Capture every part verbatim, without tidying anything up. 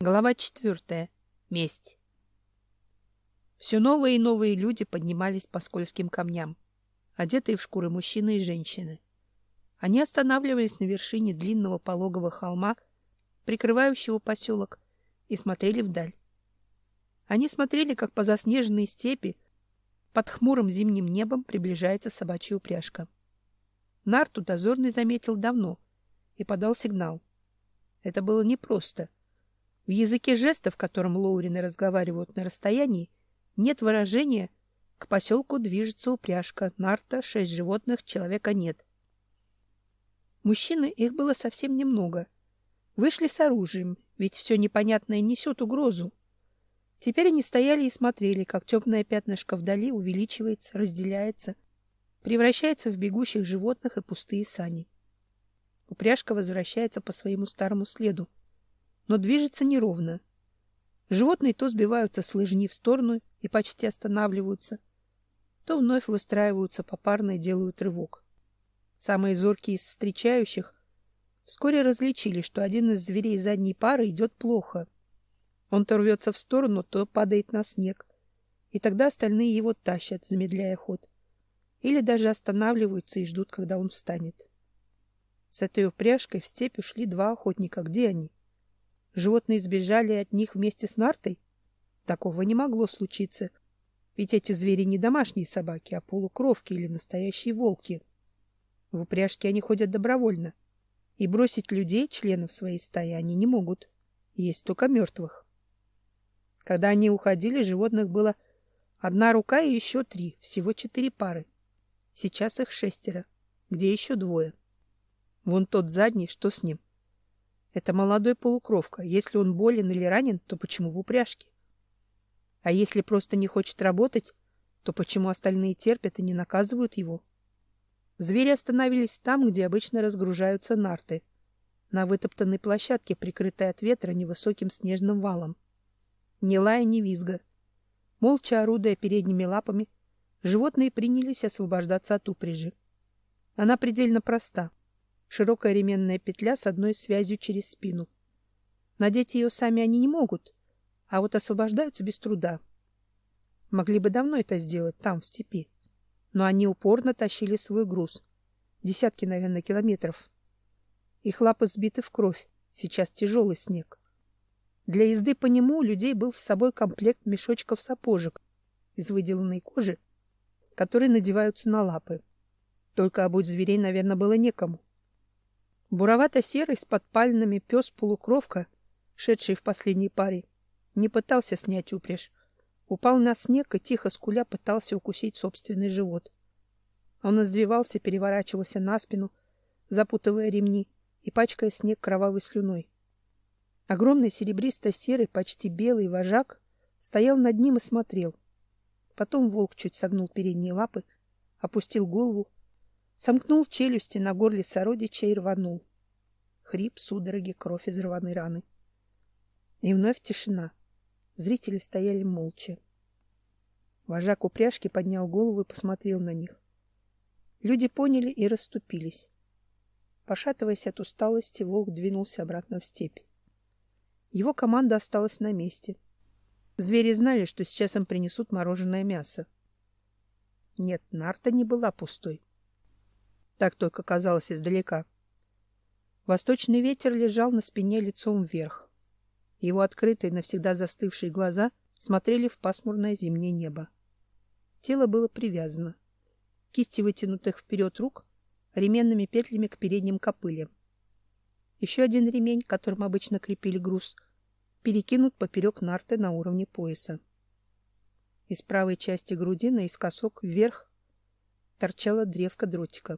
Глава четвертая. Месть. Все новые и новые люди поднимались по скользким камням, одетые в шкуры мужчины и женщины. Они останавливались на вершине длинного пологого холма, прикрывающего поселок, и смотрели вдаль. Они смотрели, как по заснеженной степи под хмурым зимним небом приближается собачья упряжка. Нарту дозорный заметил давно и подал сигнал. Это было непросто. В языке жестов, которым лоурины разговаривают на расстоянии, нет выражения «к поселку движется упряжка, нарта, шесть животных, человека нет». Мужчины, их было совсем немного, вышли с оружием, ведь все непонятное несет угрозу. Теперь они стояли и смотрели, как темное пятнышко вдали увеличивается, разделяется, превращается в бегущих животных и пустые сани. Упряжка возвращается по своему старому следу, но движется неровно. Животные то сбиваются с лыжни в сторону и почти останавливаются, то вновь выстраиваются попарно и делают рывок. Самые зоркие из встречающих вскоре различили, что один из зверей задней пары идет плохо. Он то рвется в сторону, то падает на снег, и тогда остальные его тащат, замедляя ход, или даже останавливаются и ждут, когда он встанет. С этой упряжкой в степь ушли два охотника. Где они? Животные сбежали от них вместе с нартой? Такого не могло случиться, ведь эти звери не домашние собаки, а полукровки или настоящие волки. В упряжке они ходят добровольно, и бросить людей, членов своей стаи, они не могут. Есть только мертвых. Когда они уходили, животных было одна рука и еще три, всего четыре пары. Сейчас их шестеро. Где еще двое? Вон тот задний, что с ним? Это молодой полукровка. Если он болен или ранен, то почему в упряжке? А если просто не хочет работать, то почему остальные терпят и не наказывают его? Звери остановились там, где обычно разгружаются нарты, на вытоптанной площадке, прикрытой от ветра невысоким снежным валом. Ни лая, ни визга. Молча орудуя передними лапами, животные принялись освобождаться от упряжи. Она предельно проста. Широкая ременная петля с одной связью через спину. Надеть ее сами они не могут, а вот освобождаются без труда. Могли бы давно это сделать там, в степи, но они упорно тащили свой груз. Десятки, наверное, километров. Их лапы сбиты в кровь, сейчас тяжелый снег. Для езды по нему у людей был с собой комплект мешочков-сапожек из выделанной кожи, которые надеваются на лапы. Только обуть зверей, наверное, было некому. Буровато-серый с подпальными пес-полукровка, шедший в последней паре, не пытался снять упряжь. Упал на снег и, тихо скуля, пытался укусить собственный живот. Он извивался, переворачивался на спину, запутывая ремни и пачкая снег кровавой слюной. Огромный серебристо-серый, почти белый вожак стоял над ним и смотрел. Потом волк чуть согнул передние лапы, опустил голову, сомкнул челюсти на горле сородича и рванул. Хрип, судороги, кровь из рваной раны. И вновь тишина. Зрители стояли молча. Вожак упряжки поднял голову и посмотрел на них. Люди поняли и расступились. Пошатываясь от усталости, волк двинулся обратно в степь. Его команда осталась на месте. Звери знали, что сейчас им принесут мороженое мясо. Нет, нарта не была пустой. Так только казалось издалека. Восточный ветер лежал на спине лицом вверх. Его открытые, навсегда застывшие глаза смотрели в пасмурное зимнее небо. Тело было привязано. Кисти вытянутых вперед рук ременными петлями к передним копылям. Еще один ремень, которым обычно крепили груз, перекинут поперек нарты на уровне пояса. Из правой части груди наискосок вверх торчала древко дротика.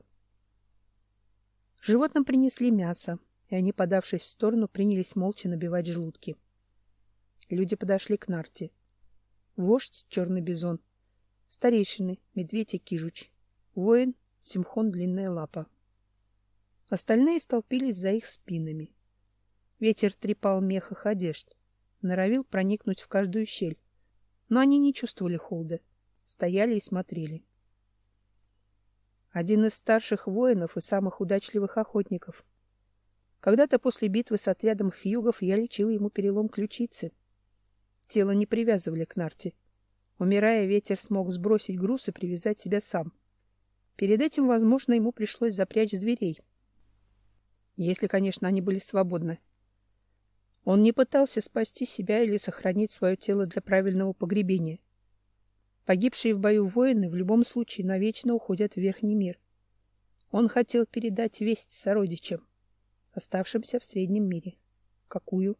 Животным принесли мясо, и они, подавшись в сторону, принялись молча набивать желудки. Люди подошли к нарте. Вождь — черный бизон, старейшины — медведь и кижуч, воин — симхон длинная лапа. Остальные столпились за их спинами. Ветер трепал мех их одежд, норовил проникнуть в каждую щель, но они не чувствовали холода, стояли и смотрели. Один из старших воинов и самых удачливых охотников, Когда-то после битвы с отрядом хьюгов я лечил ему перелом ключицы. Тело не привязывали к нарте. Умирая, ветер смог сбросить груз и привязать себя сам. Перед этим, возможно, ему пришлось запрячь зверей. Если, конечно, они были свободны. Он не пытался спасти себя или сохранить свое тело для правильного погребения. Погибшие в бою воины в любом случае навечно уходят в верхний мир. Он хотел передать весть сородичам, оставшимся в среднем мире. Какую?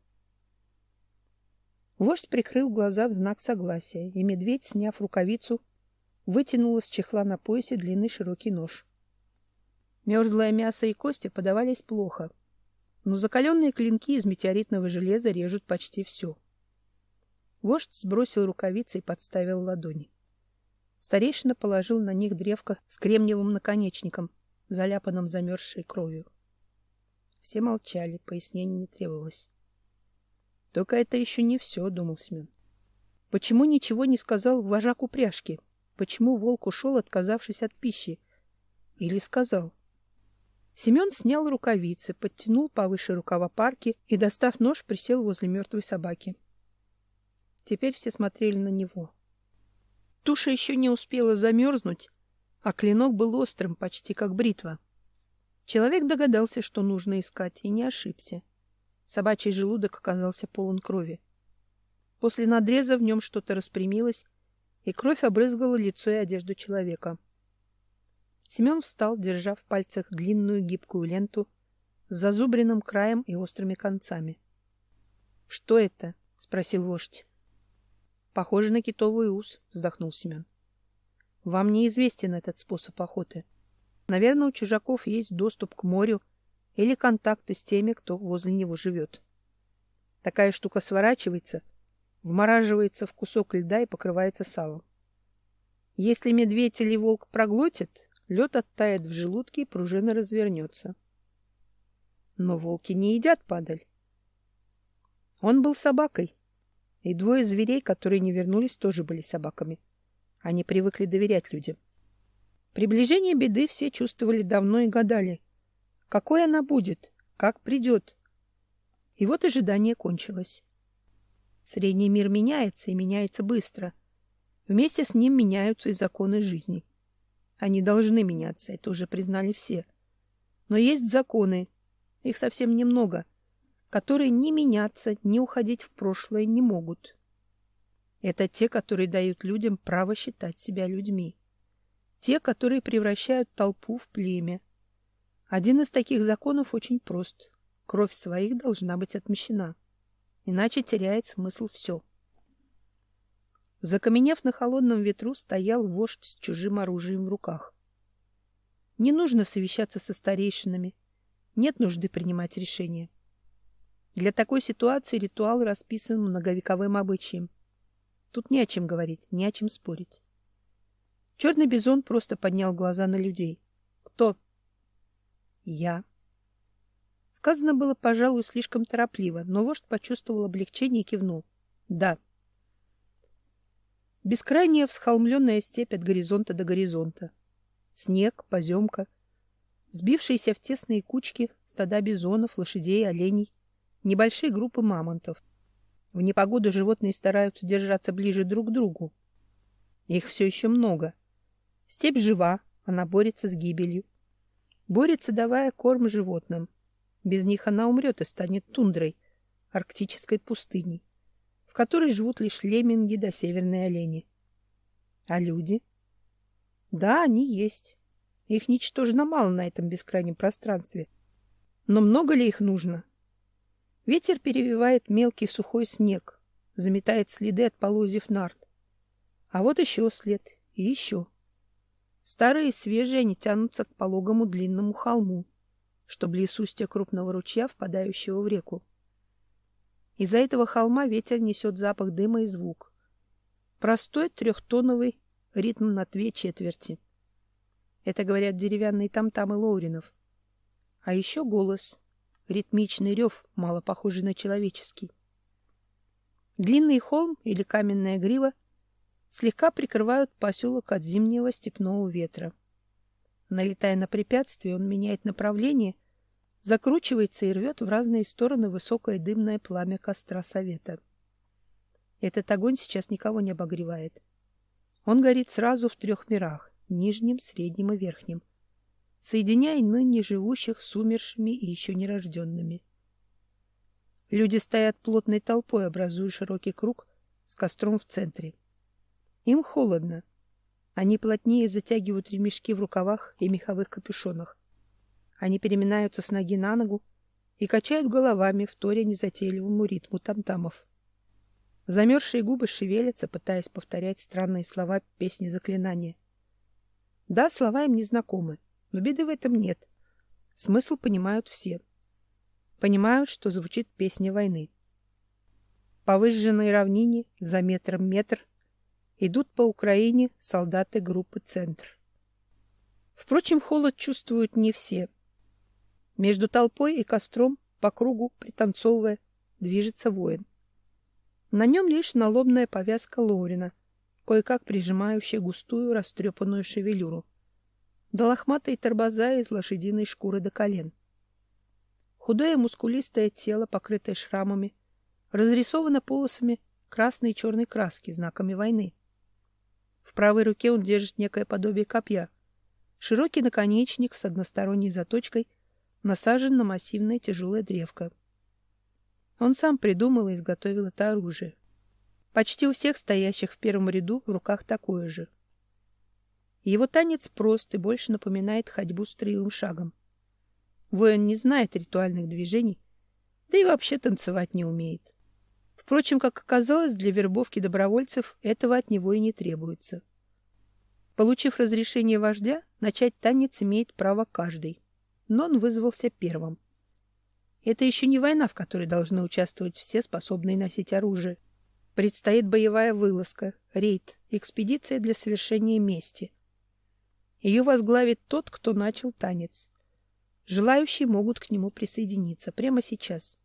Вождь прикрыл глаза в знак согласия, и медведь, сняв рукавицу, вытянул из чехла на поясе длинный широкий нож. Мерзлое мясо и кости подавались плохо, но закаленные клинки из метеоритного железа режут почти все. Вождь сбросил рукавицы и подставил ладони. Старейшина положил на них древко с кремниевым наконечником, заляпанным замерзшей кровью. Все молчали, пояснений не требовалось. Только это еще не все, думал Семен. Почему ничего не сказал вожак упряжки? Почему волк ушел, отказавшись от пищи? Или сказал? Семен снял рукавицы, подтянул повыше рукава парки и, достав нож, присел возле мертвой собаки. Теперь все смотрели на него. Туша еще не успела замерзнуть, а клинок был острым, почти как бритва. Человек догадался, что нужно искать, и не ошибся. Собачий желудок оказался полон крови. После надреза в нем что-то распрямилось, и кровь обрызгала лицо и одежду человека. Семен встал, держа в пальцах длинную гибкую ленту с зазубренным краем и острыми концами. — Что это? — спросил вождь. — Похоже на китовый ус, — вздохнул Семен. — Вам неизвестен этот способ охоты. Наверное, у чужаков есть доступ к морю или контакты с теми, кто возле него живет. Такая штука сворачивается, вмораживается в кусок льда и покрывается салом. Если медведь или волк проглотит, лед оттает в желудке и пружина развернется. Но волки не едят падаль. Он был собакой, и двое зверей, которые не вернулись, тоже были собаками. Они привыкли доверять людям. Приближение беды все чувствовали давно и гадали. Какой она будет? Как придет? И вот ожидание кончилось. Средний мир меняется, и меняется быстро. Вместе с ним меняются и законы жизни. Они должны меняться, это уже признали все. Но есть законы, их совсем немного, которые ни меняться, ни уходить в прошлое не могут. Это те, которые дают людям право считать себя людьми. Те, которые превращают толпу в племя. Один из таких законов очень прост. Кровь своих должна быть отмщена. Иначе теряет смысл все. Закаменев на холодном ветру, стоял вождь с чужим оружием в руках. Не нужно совещаться со старейшинами. Нет нужды принимать решения. Для такой ситуации ритуал расписан многовековым обычаем. Тут не о чем говорить, не о чем спорить. Черный бизон просто поднял глаза на людей. Кто? Я. Сказано было, пожалуй, слишком торопливо, но вождь почувствовал облегчение и кивнул. Да. Бескрайняя всхолмленная степь от горизонта до горизонта. Снег, поземка, сбившиеся в тесные кучки стада бизонов, лошадей, оленей, небольшие группы мамонтов. В непогоду животные стараются держаться ближе друг к другу. Их все еще много. Степь жива, она борется с гибелью. Борется, давая корм животным. Без них она умрет и станет тундрой, арктической пустыней, в которой живут лишь лемминги да северные олени. А люди? Да, они есть. Их ничтожно мало на этом бескрайнем пространстве. Но много ли их нужно? Ветер перевивает мелкий сухой снег, заметает следы от полозьев нарт. А вот еще след, и еще. Старые и свежие они тянутся к пологому длинному холму, что близ устья крупного ручья, впадающего в реку. Из-за этого холма ветер несет запах дыма и звук. Простой трехтоновый ритм на две четверти. Это говорят деревянные там-тамы лоуринов. А еще голос, ритмичный рев, мало похожий на человеческий. Длинный холм или каменная грива слегка прикрывают поселок от зимнего степного ветра. Налетая на препятствие, он меняет направление, закручивается и рвет в разные стороны высокое дымное пламя костра совета. Этот огонь сейчас никого не обогревает. Он горит сразу в трех мирах — нижнем, среднем и верхнем, соединяя ныне живущих с умершими и еще нерожденными. Люди стоят плотной толпой, образуя широкий круг с костром в центре. Им холодно. Они плотнее затягивают ремешки в рукавах и меховых капюшонах. Они переминаются с ноги на ногу и качают головами, вторя незатейливому ритму тамтамов. Замерзшие губы шевелятся, пытаясь повторять странные слова песни заклинания. Да, слова им не знакомы, но беды в этом нет. Смысл понимают все. Понимают, что звучит песня войны. По выжженной равнине, за метром метр, идут по Украине солдаты группы «Центр». Впрочем, холод чувствуют не все. Между толпой и костром, по кругу, пританцовывая, движется воин. На нем лишь налобная повязка Лоурина, кое-как прижимающая густую растрепанную шевелюру, да лохматые торбоза из лошадиной шкуры до колен. Худое мускулистое тело, покрытое шрамами, разрисовано полосами красной и черной краски, знаками войны. В правой руке он держит некое подобие копья. Широкий наконечник с односторонней заточкой насажен на массивное тяжелое древко. Он сам придумал и изготовил это оружие. Почти у всех стоящих в первом ряду в руках такое же. Его танец прост и больше напоминает ходьбу строевым шагом. Воин не знает ритуальных движений, да и вообще танцевать не умеет. Впрочем, как оказалось, для вербовки добровольцев этого от него и не требуется. Получив разрешение вождя, начать танец имеет право каждый, но он вызвался первым. Это еще не война, в которой должны участвовать все, способные носить оружие. Предстоит боевая вылазка, рейд, экспедиция для совершения мести. Ее возглавит тот, кто начал танец. Желающие могут к нему присоединиться прямо сейчас.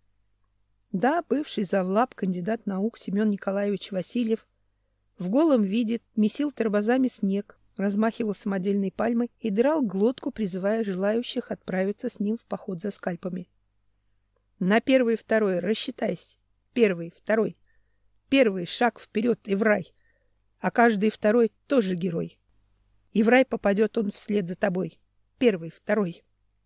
Да, бывший завлаб, кандидат наук Семен Николаевич Васильев в голом виде месил торбозами снег, размахивал самодельной пальмой и драл глотку, призывая желающих отправиться с ним в поход за скальпами. На первый и второй рассчитайся. Первый, второй. Первый шаг вперед и в рай. А каждый второй тоже герой. И в рай попадет он вслед за тобой. Первый, второй.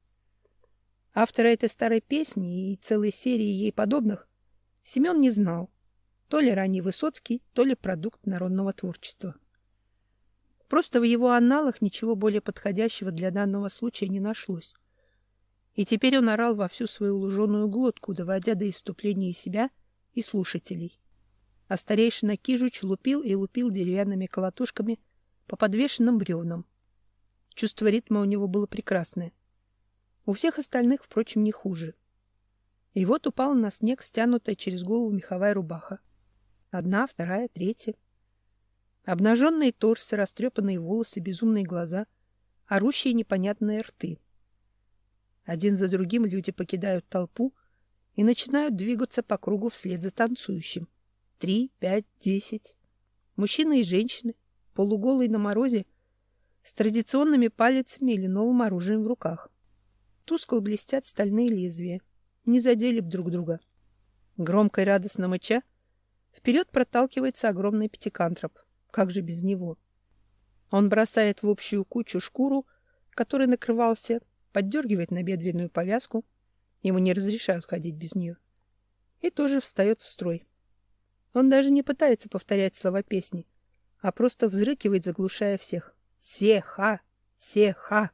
Автора этой старой песни и целой серии ей подобных Семен не знал. То ли ранний Высоцкий, то ли продукт народного творчества. Просто в его анналах ничего более подходящего для данного случая не нашлось. И теперь он орал во всю свою луженую глотку, доводя до исступления и себя, и слушателей. А старейшина Кижуч лупил и лупил деревянными колотушками по подвешенным бревнам. Чувство ритма у него было прекрасное. У всех остальных, впрочем, не хуже. И вот упала на снег стянутая через голову меховая рубаха. Одна, вторая, третья. Обнаженные торсы, растрепанные волосы, безумные глаза, орущие непонятные рты. Один за другим люди покидают толпу и начинают двигаться по кругу вслед за танцующим. Три, пять, десять. Мужчины и женщины, полуголые на морозе, с традиционными палицами или новым оружием в руках. Тускло блестят стальные лезвия. Не задели б друг друга. Громко и радостно мыча, вперед проталкивается огромный пятикантроп. Как же без него? Он бросает в общую кучу шкуру, которой накрывался, поддергивает набедренную повязку, ему не разрешают ходить без нее, и тоже встает в строй. Он даже не пытается повторять слова песни, а просто взрыкивает, заглушая всех. «Се-ха! Се-ха!»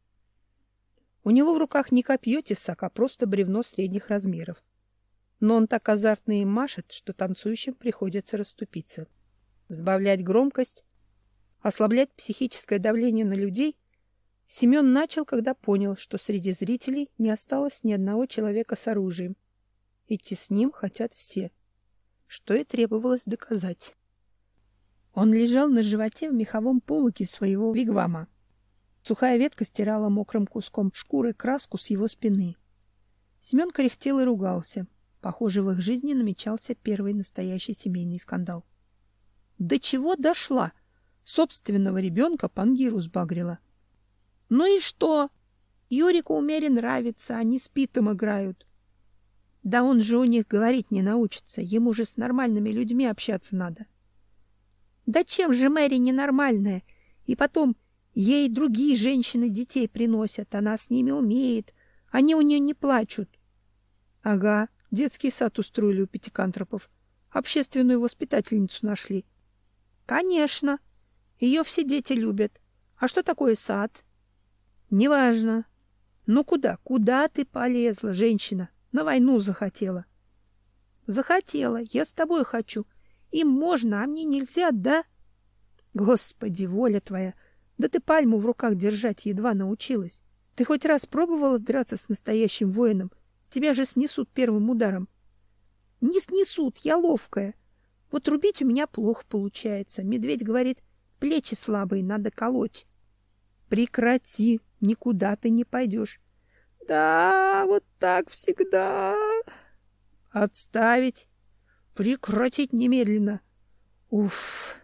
У него в руках не копье тесак, а просто бревно средних размеров. Но он так азартно им машет, что танцующим приходится расступиться. Сбавлять громкость, ослаблять психическое давление на людей Семен начал, когда понял, что среди зрителей не осталось ни одного человека с оружием. Идти с ним хотят все, что и требовалось доказать. Он лежал на животе в меховом пологе своего вигвама. Сухая ветка стирала мокрым куском шкуры краску с его спины. Семен кряхтел и ругался. Похоже, в их жизни намечался первый настоящий семейный скандал. До чего дошла? Собственного ребенка Пангиру сбагрила. Ну и что? Юрику Умере нравится, они с Питом играют. Да он же у них говорить не научится, ему же с нормальными людьми общаться надо. Да чем же Мэри ненормальная? И потом, ей другие женщины детей приносят, она с ними умеет, они у нее не плачут. Ага, детский сад устроили у Пятикантропов, общественную воспитательницу нашли. Конечно, ее все дети любят. А что такое сад? Неважно. Ну куда, куда ты полезла, женщина? На войну захотела. Захотела, я с тобой хочу. Им можно, а мне нельзя, да? Господи, воля твоя, да ты пальму в руках держать едва научилась. Ты хоть раз пробовала драться с настоящим воином? Тебя же снесут первым ударом. Не снесут, я ловкая. Вот рубить у меня плохо получается. Медведь говорит, плечи слабые, надо колоть. Прекрати, никуда ты не пойдешь. Да, вот так всегда. Отставить. Прекратить немедленно. Уф.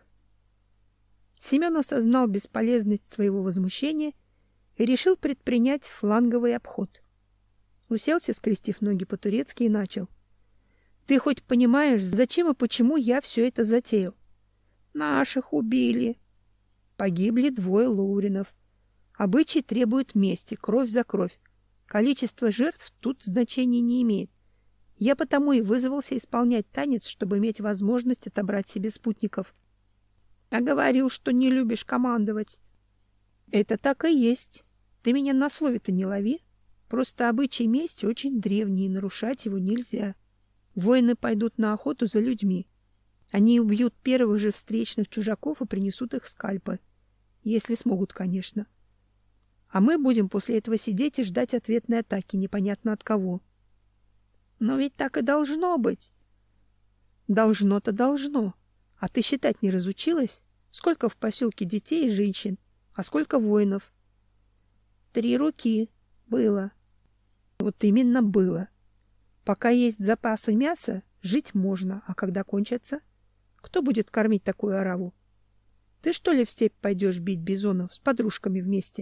Семен осознал бесполезность своего возмущения и решил предпринять фланговый обход. Уселся, скрестив ноги по-турецки, и начал. Ты хоть понимаешь, зачем и почему я все это затеял? Наших убили. Погибли двое Лоуринов. Обычай требует мести, кровь за кровь. Количество жертв тут значения не имеет. Я потому и вызвался исполнять танец, чтобы иметь возможность отобрать себе спутников. А говорил, что не любишь командовать. Это так и есть. Ты меня на слове-то не лови. Просто обычай мести очень древний, и нарушать его нельзя. Воины пойдут на охоту за людьми. Они убьют первых же встречных чужаков и принесут их скальпы. Если смогут, конечно. А мы будем после этого сидеть и ждать ответной атаки, непонятно от кого. Но ведь так и должно быть. Должно-то должно. А ты считать не разучилась? Сколько в поселке детей и женщин, а сколько воинов? Три руки было. Вот именно было. Пока есть запасы мяса, жить можно, а когда кончатся, кто будет кормить такую ораву? Ты что ли в степь пойдешь бить бизонов с подружками вместе?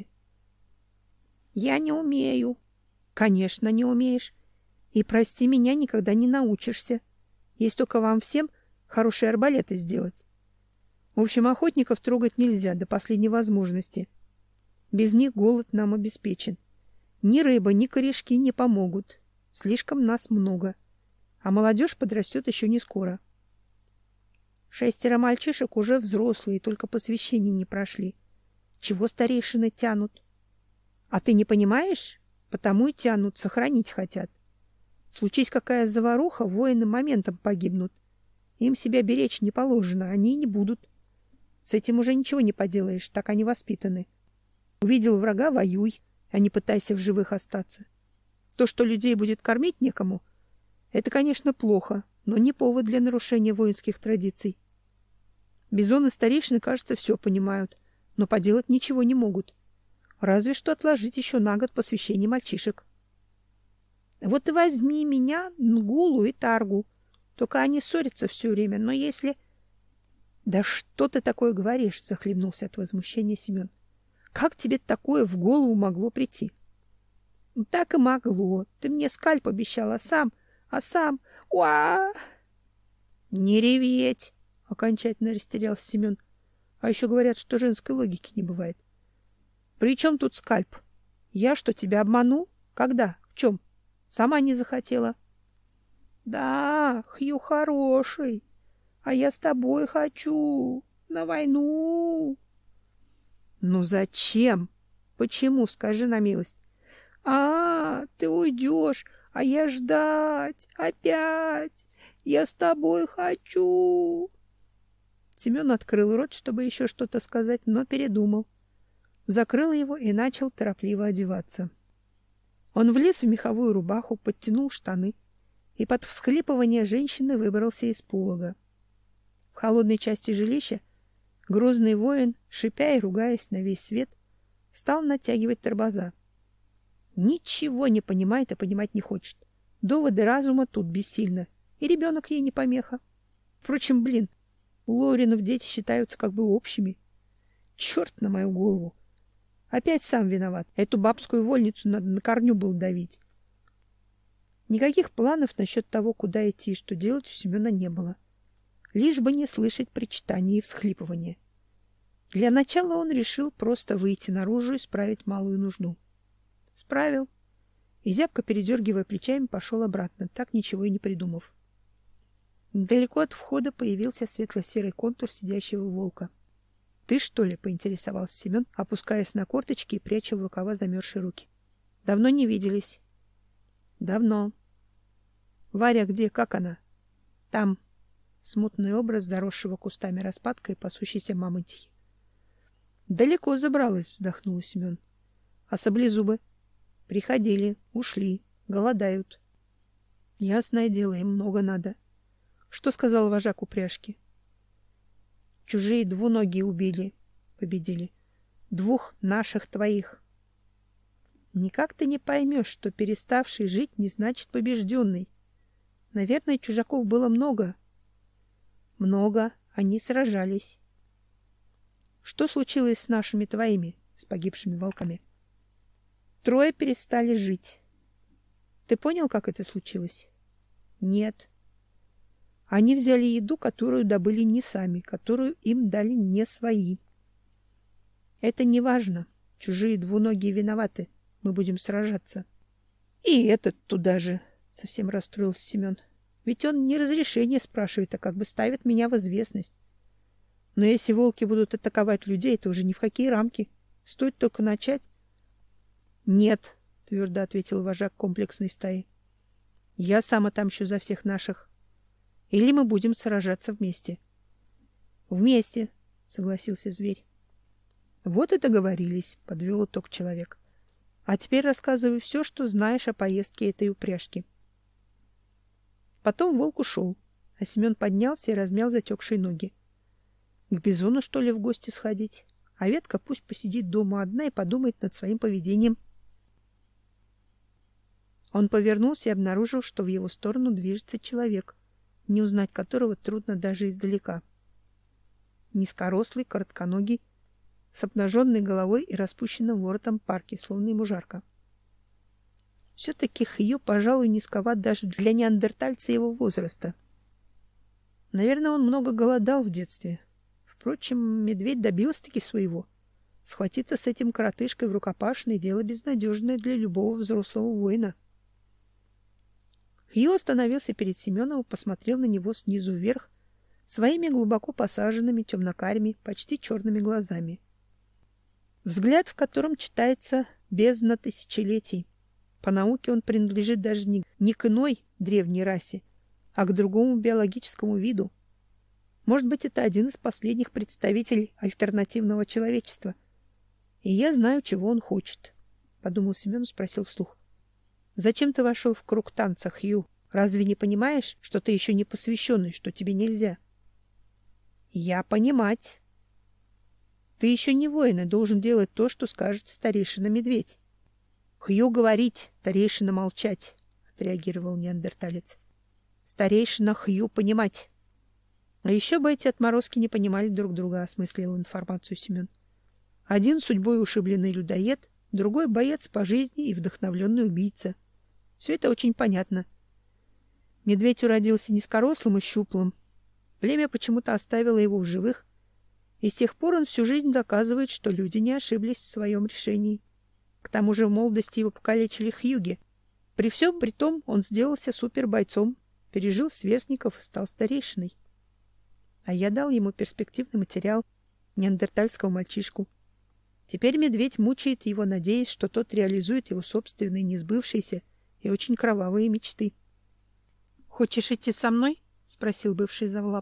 Я не умею. Конечно, не умеешь. И, прости меня, никогда не научишься. Есть только вам всем хорошие арбалеты сделать. В общем, охотников трогать нельзя до последней возможности. Без них голод нам обеспечен. Ни рыба, ни корешки не помогут. Слишком нас много. А молодежь подрастет еще не скоро. Шестеро мальчишек уже взрослые, только посвящение не прошли. Чего старейшины тянут? А ты не понимаешь? Потому и тянут, сохранить хотят. Случись какая заваруха, воины моментом погибнут. Им себя беречь не положено, они и не будут. С этим уже ничего не поделаешь, так они воспитаны. Увидел врага — воюй, а не пытайся в живых остаться. То, что людей будет кормить некому, это, конечно, плохо, но не повод для нарушения воинских традиций. Бизоны старейшины, кажется, все понимают, но поделать ничего не могут. Разве что отложить еще на год посвящение мальчишек. Вот и возьми меня, Нгулу и Таргу. Только они ссорятся все время, но если... Да что ты такое говоришь? Захлебнулся от возмущения Семен. Как тебе такое в голову могло прийти? Так и могло. Ты мне скальп обещал, а сам... А сам... Уа! Не реветь! Окончательно растерялся Семен. А еще говорят, что женской логики не бывает. При чем тут скальп? Я что, тебя обманул? Когда? В чем? Сама не захотела. Да, Хью хороший. А я с тобой хочу. На войну. Ну зачем? Почему? Скажи на милость. А, ты уйдешь, а я ждать. Опять. Я с тобой хочу. Семен открыл рот, чтобы еще что-то сказать, но передумал. Закрыл его и начал торопливо одеваться. Он влез в меховую рубаху, подтянул штаны и под всхлипывание женщины выбрался из полога. В холодной части жилища грозный воин, шипя и ругаясь на весь свет, стал натягивать торбоза. Ничего не понимает и понимать не хочет. Доводы разума тут бессильны, и ребенок ей не помеха. Впрочем, блин, у Лоуринов дети считаются как бы общими. Черт на мою голову! Опять сам виноват. Эту бабскую вольницу надо на корню было давить. Никаких планов насчет того, куда идти и что делать, у Семена не было. Лишь бы не слышать причитания и всхлипывания. Для начала он решил просто выйти наружу и справить малую нужду. Справил. И, зябко передергивая плечами, пошел обратно, так ничего и не придумав. Недалеко от входа появился светло-серый контур сидящего волка. — Ты, что ли? — поинтересовался Семен, опускаясь на корточки и пряча в рукава замерзшие руки. — Давно не виделись. — Давно. — Варя где? Как она? — Там. Смутный образ заросшего кустами распадка и пасущейся мамонтихи. — Далеко забралась, — вздохнул Семен. — А саблезубы? — Приходили, ушли, голодают. — Ясное дело, им много надо. Что сказал вожак упряжки? — Чужие двуногие убили, победили. Двух наших твоих. Никак ты не поймешь, что переставший жить не значит побежденный. Наверное, чужаков было много. Много, они сражались. Что случилось с нашими твоими, с погибшими волками? Трое перестали жить. Ты понял, как это случилось? Нет. Они взяли еду, которую добыли не сами, которую им дали не свои. Это не важно. Чужие двуногие виноваты. Мы будем сражаться. И этот туда же, совсем расстроился Семен. Ведь он не разрешение спрашивает, а как бы ставит меня в известность. Но если волки будут атаковать людей, это уже ни в какие рамки. Стоит только начать. Нет, твердо ответил вожак комплексной стаи. Я сам отомщу за всех наших. Или мы будем сражаться вместе. Вместе, согласился зверь. Вот и договорились, подвел итог человек. А теперь рассказывай все, что знаешь о поездке этой упряжки. Потом волк ушел, а Семен поднялся и размял затекшие ноги. К бизону, что ли, в гости сходить? А ветка пусть посидит дома одна и подумает над своим поведением. Он повернулся и обнаружил, что в его сторону движется человек, не узнать которого трудно даже издалека. Низкорослый, коротконогий, с обнаженной головой и распущенным воротом парки, словно ему жарко. Все-таки Хью, пожалуй, низковат даже для неандертальца его возраста. Наверное, он много голодал в детстве. Впрочем, медведь добился-таки своего. Схватиться с этим коротышкой в рукопашной — дело безнадежное для любого взрослого воина. Хью остановился перед Семеном и посмотрел на него снизу вверх своими глубоко посаженными темно-карими, почти черными глазами. Взгляд, в котором читается бездна тысячелетий. По науке он принадлежит даже не, не к иной древней расе, а к другому биологическому виду. Может быть, это один из последних представителей альтернативного человечества. И я знаю, чего он хочет, — подумал Семен и спросил вслух. — Зачем ты вошел в круг танца, Хью? Разве не понимаешь, что ты еще не посвященный, что тебе нельзя? — Я понимать. Ты еще не воин и должен делать то, что скажет старейшина-медведь. — Хью говорить, старейшина молчать, — отреагировал неандерталец. — Старейшина Хью понимать. — А еще бы эти отморозки не понимали друг друга, — осмыслил информацию Семен. Один судьбой ушибленный людоед, другой боец по жизни и вдохновленный убийца. Все это очень понятно. Медведь уродился низкорослым и щуплым. Племя почему-то оставило его в живых, и с тех пор он всю жизнь доказывает, что люди не ошиблись в своем решении. К тому же в молодости его покалечили хьюги. При всем при том он сделался супербойцом, пережил сверстников и стал старейшиной. А я дал ему перспективный материал, неандертальского мальчишку. Теперь медведь мучает его, надеясь, что тот реализует его собственные несбывшиеся и очень кровавые мечты. — Хочешь идти со мной? — спросил бывший завлап.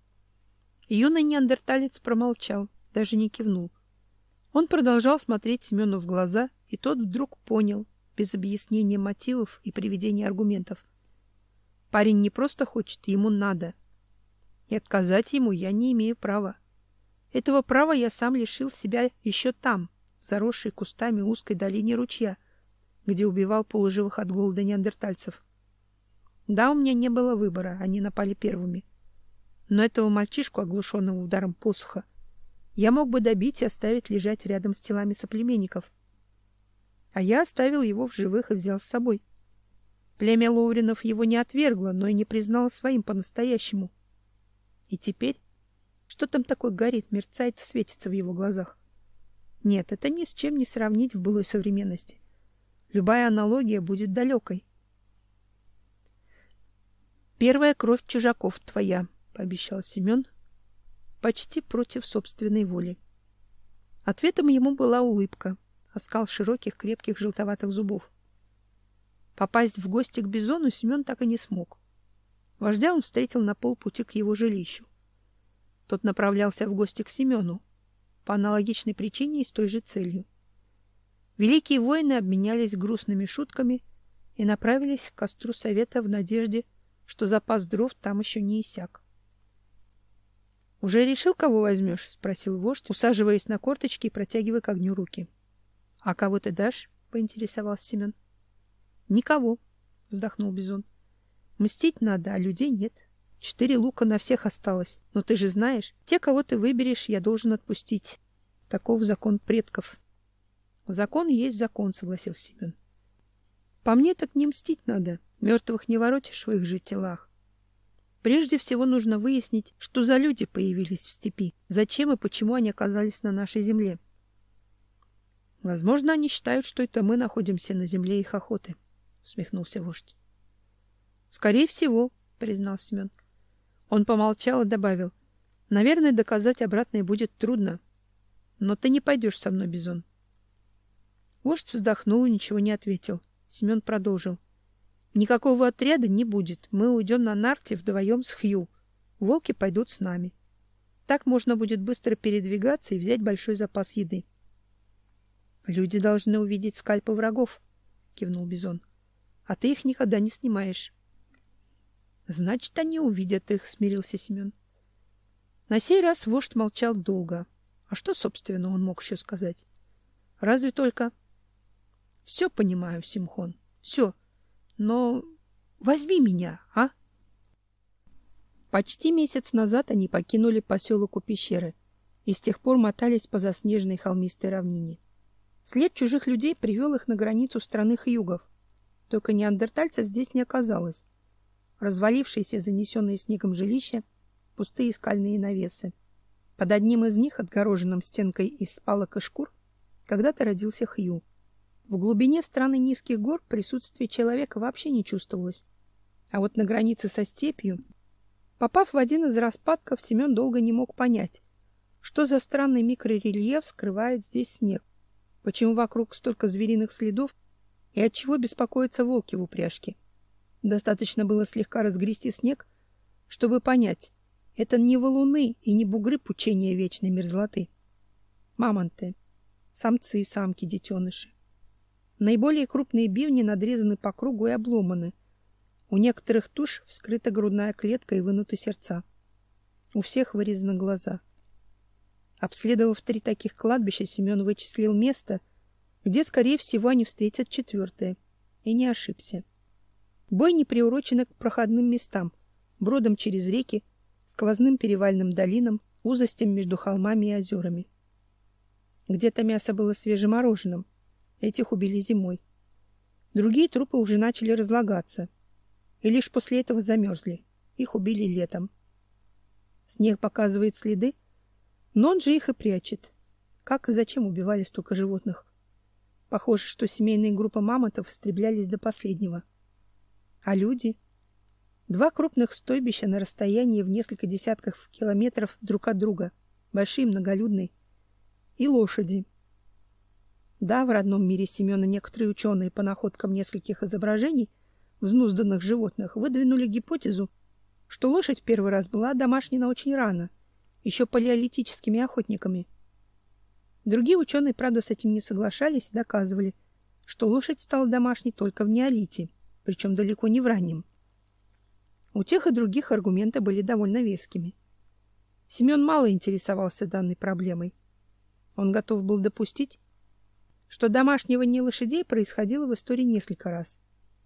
Юный неандерталец промолчал, даже не кивнул. Он продолжал смотреть Семену в глаза, и тот вдруг понял, без объяснения мотивов и приведения аргументов. Парень не просто хочет, ему надо. И отказать ему я не имею права. Этого права я сам лишил себя еще там, в заросшей кустами узкой долине ручья, где убивал полуживых от голода неандертальцев. Да, у меня не было выбора, они напали первыми. Но этого мальчишку, оглушенного ударом посоха, Я мог бы добить и оставить лежать рядом с телами соплеменников. А я оставил его в живых и взял с собой. Племя Лоуринов его не отвергло, но и не признало своим по-настоящему. И теперь... Что там такое горит, мерцает, светится в его глазах? Нет, это ни с чем не сравнить в былой современности. Любая аналогия будет далекой. «Первая кровь чужаков твоя», — пообещал Семен, почти против собственной воли. Ответом ему была улыбка, оскал широких, крепких, желтоватых зубов. Попасть в гости к Бизону Семен так и не смог. Вождя он встретил на полпути к его жилищу. Тот направлялся в гости к Семену по аналогичной причине и с той же целью. Великие воины обменялись грустными шутками и направились к костру совета в надежде, что запас дров там еще не иссяк. — Уже решил, кого возьмешь? — спросил вождь, усаживаясь на корточки и протягивая к огню руки. — А кого ты дашь? — поинтересовался Семен. — Никого, — вздохнул Бизон. — Мстить надо, а людей нет. Четыре лука на всех осталось. Но ты же знаешь, те, кого ты выберешь, я должен отпустить. Таков закон предков. — Закон есть закон, — согласился Семен. — По мне так не мстить надо. Мертвых не воротишь в их же телах. Прежде всего нужно выяснить, что за люди появились в степи, зачем и почему они оказались на нашей земле. Возможно, они считают, что это мы находимся на земле их охоты, — усмехнулся вождь. — Скорее всего, — признал Семен. Он помолчал и добавил: — Наверное, доказать обратное будет трудно. Но ты не пойдешь со мной, Бизон. Вождь вздохнул и ничего не ответил. Семен продолжил: — Никакого отряда не будет. Мы уйдем на нарте вдвоем с Хью. Волки пойдут с нами. Так можно будет быстро передвигаться и взять большой запас еды. — Люди должны увидеть скальпы врагов, — кивнул Бизон. — А ты их никогда не снимаешь. — Значит, они увидят их, — смирился Семен. На сей раз вождь молчал долго. А что, собственно, он мог еще сказать? Разве только... — Все понимаю, Симхон, все. Но возьми меня, а? Почти месяц назад они покинули поселок у пещеры и с тех пор мотались по заснеженной холмистой равнине. След чужих людей привел их на границу страны Хьюгов. Только неандертальцев здесь не оказалось. Развалившиеся, занесенные снегом жилища, пустые скальные навесы. Под одним из них, отгороженным стенкой из палок и шкур, когда-то родился Хью. В глубине страны низких гор присутствие человека вообще не чувствовалось. А вот на границе со степью, попав в один из распадков, Семен долго не мог понять, что за странный микрорельеф скрывает здесь снег, почему вокруг столько звериных следов и отчего беспокоятся волки в упряжке. Достаточно было слегка разгрести снег, чтобы понять, это не валуны и не бугры пучения вечной мерзлоты. Мамонты, самцы и самки, детеныши. Наиболее крупные бивни надрезаны по кругу и обломаны. У некоторых туш вскрыта грудная клетка и вынуты сердца. У всех вырезаны глаза. Обследовав три таких кладбища, Семен вычислил место, где, скорее всего, они встретят четвертое. И не ошибся. Бойни приурочены к проходным местам, бродам через реки, сквозным перевальным долинам, узостям между холмами и озерами. Где-то мясо было свежемороженым. Этих убили зимой. Другие трупы уже начали разлагаться. И лишь после этого замерзли. Их убили летом. Снег показывает следы, но он же их и прячет. Как и зачем убивали столько животных? Похоже, что семейная группа мамонтов истреблялись до последнего. А люди? Два крупных стойбища на расстоянии в несколько десятков километров друг от друга. Большие, многолюдные. И лошади. Да, в родном мире Семена некоторые ученые по находкам нескольких изображений взнузданных животных выдвинули гипотезу, что лошадь в первый раз была домашней очень рано, еще палеолитическими охотниками. Другие ученые, правда, с этим не соглашались и доказывали, что лошадь стала домашней только в неолите, причем далеко не в раннем. У тех и других аргументы были довольно вескими. Семен мало интересовался данной проблемой. Он готов был допустить, что домашнивание лошадей происходило в истории несколько раз.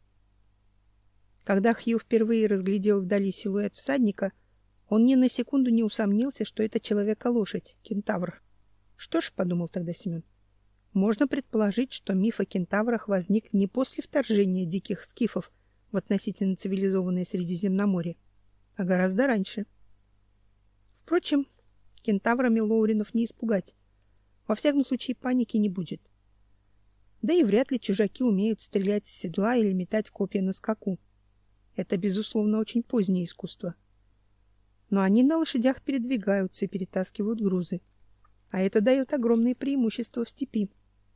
Когда Хью впервые разглядел вдали силуэт всадника, он ни на секунду не усомнился, что это человека-лошадь, кентавр. Что ж, подумал тогда Семен, можно предположить, что миф о кентаврах возник не после вторжения диких скифов в относительно цивилизованное Средиземноморье, а гораздо раньше. Впрочем, кентаврами Лоуринов не испугать. Во всяком случае, паники не будет. Да и вряд ли чужаки умеют стрелять с седла или метать копья на скаку. Это, безусловно, очень позднее искусство. Но они на лошадях передвигаются и перетаскивают грузы. А это дает огромные преимущества в степи.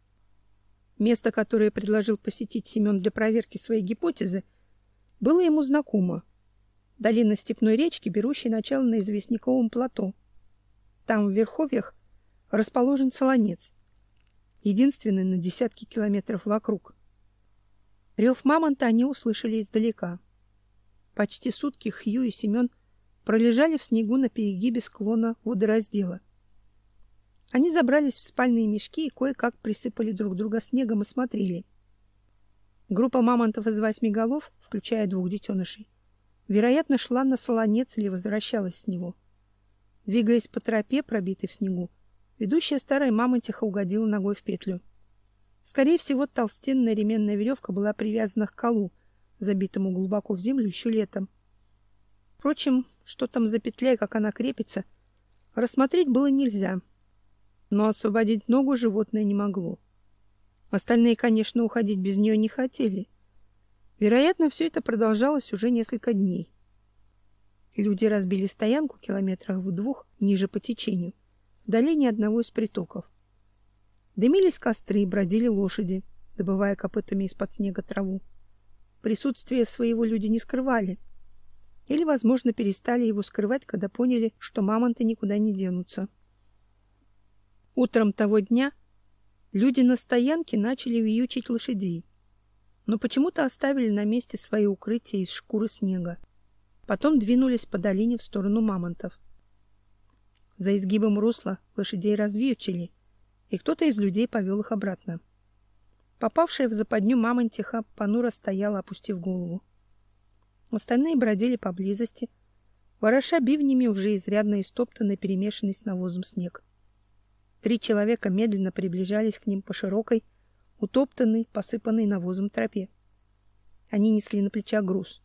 Место, которое предложил посетить Семен для проверки своей гипотезы, было ему знакомо. Долина степной речки, берущей начало на известняковом плато. Там, в верховьях, расположен Солонец, единственный на десятки километров вокруг. Рев мамонта они услышали издалека. Почти сутки Хью и Семен пролежали в снегу на перегибе склона водораздела. Они забрались в спальные мешки и кое-как присыпали друг друга снегом и смотрели. Группа мамонтов из восьми голов, включая двух детенышей, вероятно, шла на Солонец или возвращалась с него. Двигаясь по тропе, пробитой в снегу, ведущая старая мамонтиха угодила ногой в петлю. Скорее всего, толстенная ременная веревка была привязана к колу, забитому глубоко в землю еще летом. Впрочем, что там за петля и как она крепится, рассмотреть было нельзя, но освободить ногу животное не могло. Остальные, конечно, уходить без нее не хотели. Вероятно, все это продолжалось уже несколько дней. Люди разбили стоянку километрах в двух ниже по течению, в долине одного из притоков. Дымились костры, бродили лошади, добывая копытами из-под снега траву. Присутствие своего люди не скрывали. Или, возможно, перестали его скрывать, когда поняли, что мамонты никуда не денутся. Утром того дня люди на стоянке начали вьючить лошадей, но почему-то оставили на месте свои укрытия из шкуры снега. Потом двинулись по долине в сторону мамонтов. За изгибом русла лошадей развьючили, и кто-то из людей повел их обратно. Попавшая в западню мамонтиха понуро стояла, опустив голову. Остальные бродили поблизости, вороша бивнями уже изрядно истоптанный, перемешанный с навозом снег. Три человека медленно приближались к ним по широкой, утоптанной, посыпанной навозом тропе. Они несли на плечах груз.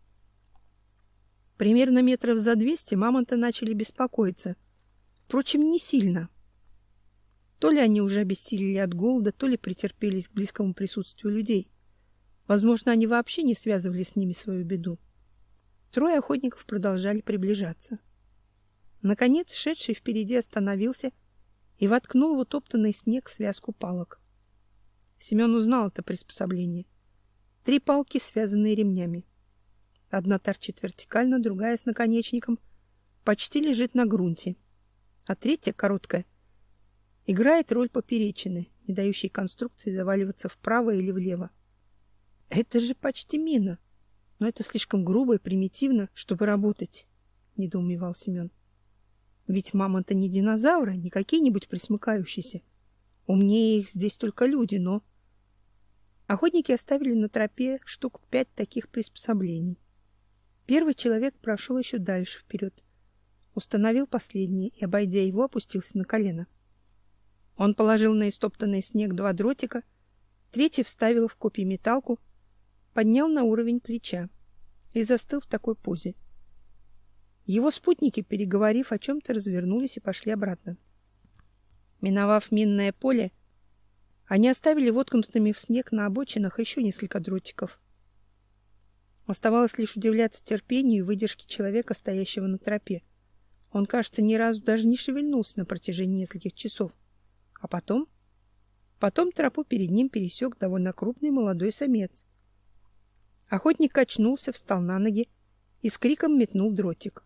Примерно метров за двести мамонты начали беспокоиться. Впрочем, не сильно. То ли они уже обессилели от голода, то ли претерпелись к близкому присутствию людей. Возможно, они вообще не связывали с ними свою беду. Трое охотников продолжали приближаться. Наконец, шедший впереди остановился и воткнул в утоптанный снег связку палок. Семен узнал это приспособление. Три палки, связанные ремнями. Одна торчит вертикально, другая с наконечником почти лежит на грунте, а третья, короткая, играет роль поперечины, не дающей конструкции заваливаться вправо или влево. Это же почти мина, но это слишком грубо и примитивно, чтобы работать, недоумевал Семен. Ведь мамонты не динозавры, не какие-нибудь пресмыкающиеся. Умнее их здесь только люди, но... Охотники оставили на тропе штук пять таких приспособлений. Первый человек прошел еще дальше вперед, установил последний и, обойдя его, опустился на колено. Он положил на истоптанный снег два дротика, третий вставил в копье металку, поднял на уровень плеча и застыл в такой позе. Его спутники, переговорив о чем-то, развернулись и пошли обратно. Миновав минное поле, они оставили воткнутыми в снег на обочинах еще несколько дротиков. Оставалось лишь удивляться терпению и выдержке человека, стоящего на тропе. Он, кажется, ни разу даже не шевельнулся на протяжении нескольких часов. А потом... Потом тропу перед ним пересек довольно крупный молодой самец. Охотник качнулся, встал на ноги и с криком метнул дротик.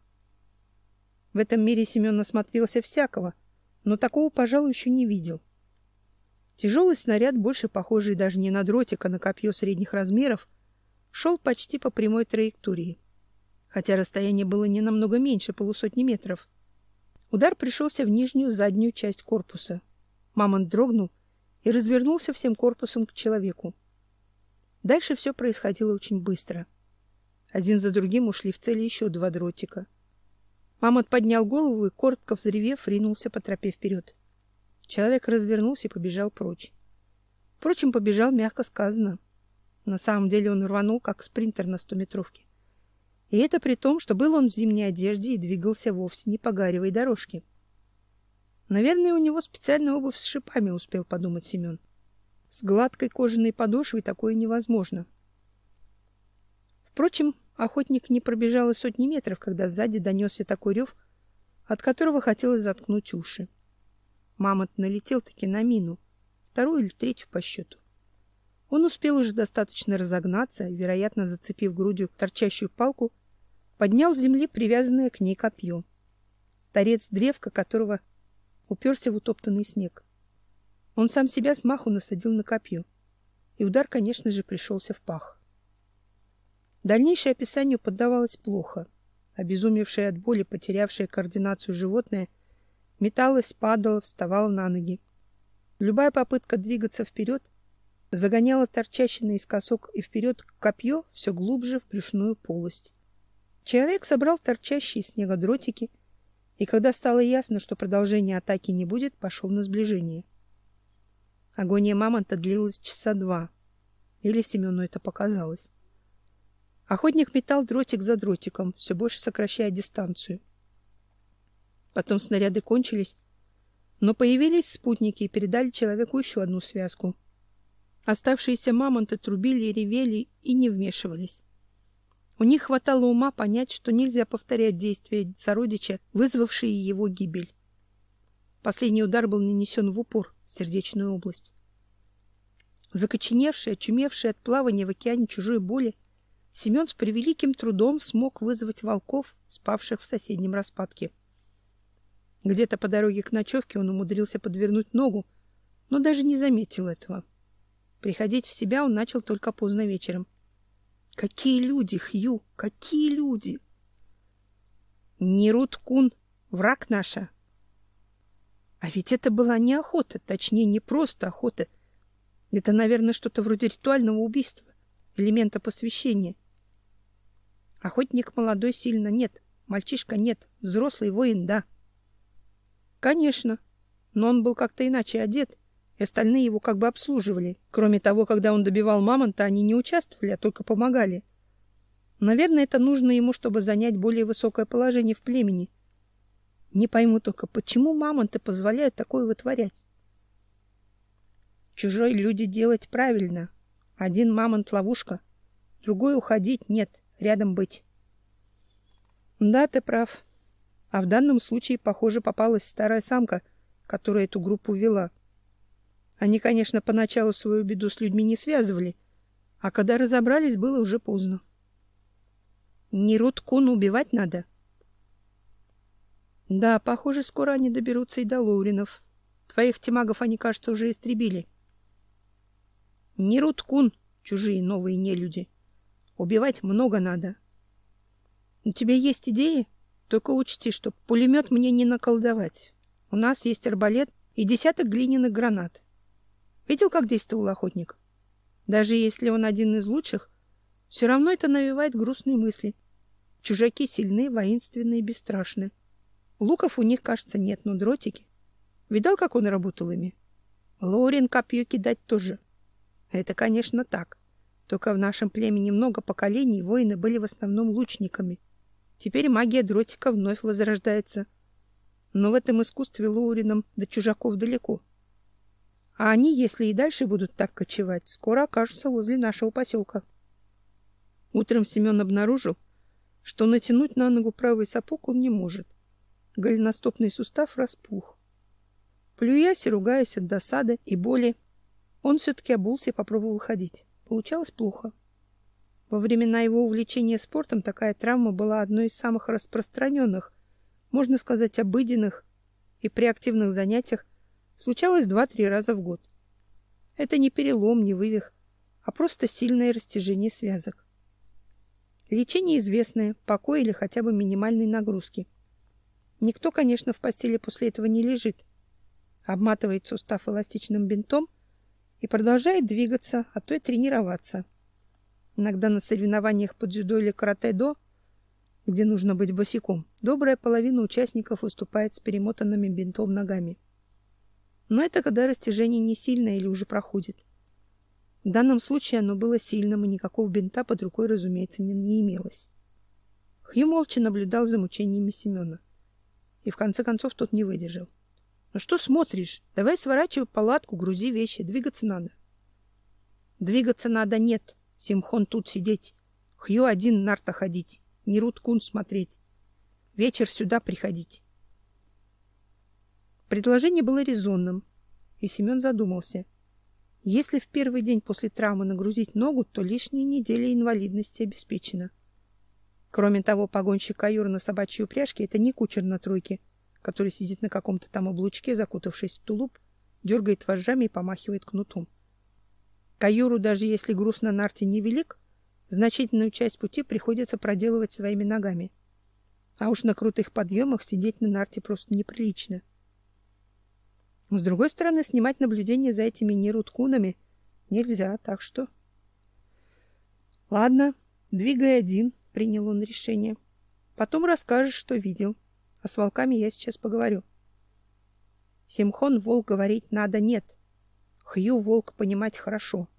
В этом мире Семен насмотрелся всякого, но такого, пожалуй, еще не видел. Тяжелый снаряд, больше похожий даже не на дротик, а на копье средних размеров, шел почти по прямой траектории, хотя расстояние было не намного меньше полусотни метров. Удар пришелся в нижнюю заднюю часть корпуса. Мамонт дрогнул и развернулся всем корпусом к человеку. Дальше все происходило очень быстро. Один за другим ушли в цель еще два дротика. Мамонт поднял голову и, коротко взревев, ринулся по тропе вперед. Человек развернулся и побежал прочь. Впрочем, побежал мягко сказано. На самом деле он рванул, как спринтер на стометровке. И это при том, что был он в зимней одежде и двигался вовсе не по гаревой дорожке. Наверное, у него специальная обувь с шипами, успел подумать Семен. С гладкой кожаной подошвой такое невозможно. Впрочем, охотник не пробежал и сотни метров, когда сзади донесся такой рев, от которого хотелось заткнуть уши. Мамонт налетел-таки на мину, вторую или третью по счету. Он успел уже достаточно разогнаться, вероятно, зацепив грудью торчащую палку, поднял с земли привязанное к ней копье, торец древка которого уперся в утоптанный снег. Он сам себя с маху насадил на копье, и удар, конечно же, пришелся в пах. Дальнейшее описанию поддавалось плохо. Обезумевшее от боли, потерявшее координацию животное металось, падало, вставало на ноги. Любая попытка двигаться вперед загоняла торчащее наискосок и вперед копье все глубже в брюшную полость. Человек собрал торчащие из снега дротики, и когда стало ясно, что продолжения атаки не будет, пошел на сближение. Агония мамонта длилась часа два. Или Семену это показалось. Охотник метал дротик за дротиком, все больше сокращая дистанцию. Потом снаряды кончились, но появились спутники и передали человеку еще одну связку. Оставшиеся мамонты трубили и ревели и не вмешивались. У них хватало ума понять, что нельзя повторять действия сородича, вызвавшие его гибель. Последний удар был нанесен в упор, в сердечную область. Закоченевший, очумевший от плавания в океане чужой боли, Семен с превеликим трудом смог вызвать волков, спавших в соседнем распадке. Где-то по дороге к ночевке он умудрился подвернуть ногу, но даже не заметил этого. Приходить в себя он начал только поздно вечером. Какие люди, Хью, какие люди! Нирут-кун, враг наша. А ведь это была не охота, точнее, не просто охота. Это, наверное, что-то вроде ритуального убийства, элемента посвящения. Охотник молодой сильно нет, мальчишка нет, взрослый воин да. Конечно, но он был как-то иначе одет, и остальные его как бы обслуживали. Кроме того, когда он добивал мамонта, они не участвовали, а только помогали. Наверное, это нужно ему, чтобы занять более высокое положение в племени. Не пойму только, почему мамонты позволяют такое вытворять? Чужой люди делать правильно. Один мамонт — ловушка, другой — уходить, нет, рядом быть. Да, ты прав. А в данном случае, похоже, попалась старая самка, которая эту группу вела. Они, конечно, поначалу свою беду с людьми не связывали, а когда разобрались, было уже поздно. Нирут-кун убивать надо? Да, похоже, скоро они доберутся и до Лоуринов. Твоих тимагов они, кажется, уже истребили. Нирут-кун, чужие новые нелюди. Убивать много надо. У тебя есть идеи? Только учти, что пулемет мне не наколдовать. У нас есть арбалет и десяток глиняных гранат. Видел, как действовал охотник? Даже если он один из лучших, все равно это навевает грустные мысли. Чужаки сильны, воинственные, бесстрашны. Луков у них, кажется, нет, но дротики. Видал, как он работал ими? Лоурин копье кидать тоже. Это, конечно, так. Только в нашем племени много поколений воины были в основном лучниками. Теперь магия дротика вновь возрождается. Но в этом искусстве Лоуринам до чужаков далеко. А они, если и дальше будут так кочевать, скоро окажутся возле нашего поселка. Утром Семен обнаружил, что натянуть на ногу правый сапог он не может. Голеностопный сустав распух. Плюясь и ругаясь от досады и боли, он все-таки обулся и попробовал ходить. Получалось плохо. Во времена его увлечения спортом такая травма была одной из самых распространенных, можно сказать, обыденных, и при активных занятиях случалось два-три раза в год. Это не перелом, не вывих, а просто сильное растяжение связок. Лечение известное, покой или хотя бы минимальные нагрузки. Никто, конечно, в постели после этого не лежит, обматывает сустав эластичным бинтом и продолжает двигаться, а то и тренироваться. Иногда на соревнованиях по дзюдо или каратэ-до, где нужно быть босиком, добрая половина участников выступает с перемотанными бинтом ногами. Но это когда растяжение не сильное или уже проходит. В данном случае оно было сильным, и никакого бинта под рукой, разумеется, не, не имелось. Хью молча наблюдал за мучениями Семена. И в конце концов тот не выдержал. — Ну что смотришь? Давай сворачивай палатку, грузи вещи, двигаться надо. — Двигаться надо нет. Симхон тут сидеть. Хью один нарта ходить. Нерут-кун смотреть. Вечер сюда приходить. Предложение было резонным, и Семен задумался. Если в первый день после травмы нагрузить ногу, то лишняя неделя инвалидности обеспечена. Кроме того, погонщик Каюра на собачьей упряжке — это не кучер на тройке, который сидит на каком-то там облучке, закутавшись в тулуп, дергает вожжами и помахивает кнутом. Каюру, даже если груз на нарте невелик, значительную часть пути приходится проделывать своими ногами. А уж на крутых подъемах сидеть на нарте просто неприлично. С другой стороны, снимать наблюдение за этими нерут-кунами нельзя, так что... — Ладно, двигай один, — принял он решение. — Потом расскажешь, что видел. А с волками я сейчас поговорю. Симхон волк говорить надо нет. Хью волк понимать хорошо.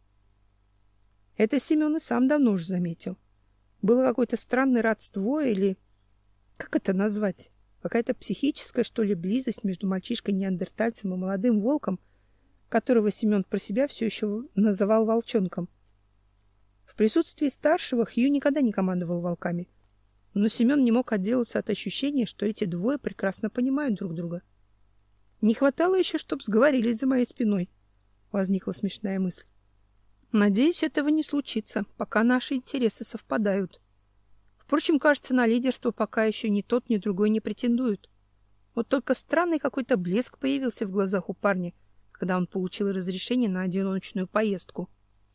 Это Семен и сам давно уже заметил. Было какое-то странное родство или... Как это назвать? Какая-то психическая, что ли, близость между мальчишкой-неандертальцем и молодым волком, которого Семен про себя все еще называл волчонком. В присутствии старшего Хью никогда не командовал волками, но Семен не мог отделаться от ощущения, что эти двое прекрасно понимают друг друга. Не хватало еще, чтоб сговорились за моей спиной, возникла смешная мысль. Надеюсь, этого не случится, пока наши интересы совпадают. Впрочем, кажется, на лидерство пока еще ни тот, ни другой не претендуют. Вот только странный какой-то блеск появился в глазах у парня, когда он получил разрешение на одиночную поездку.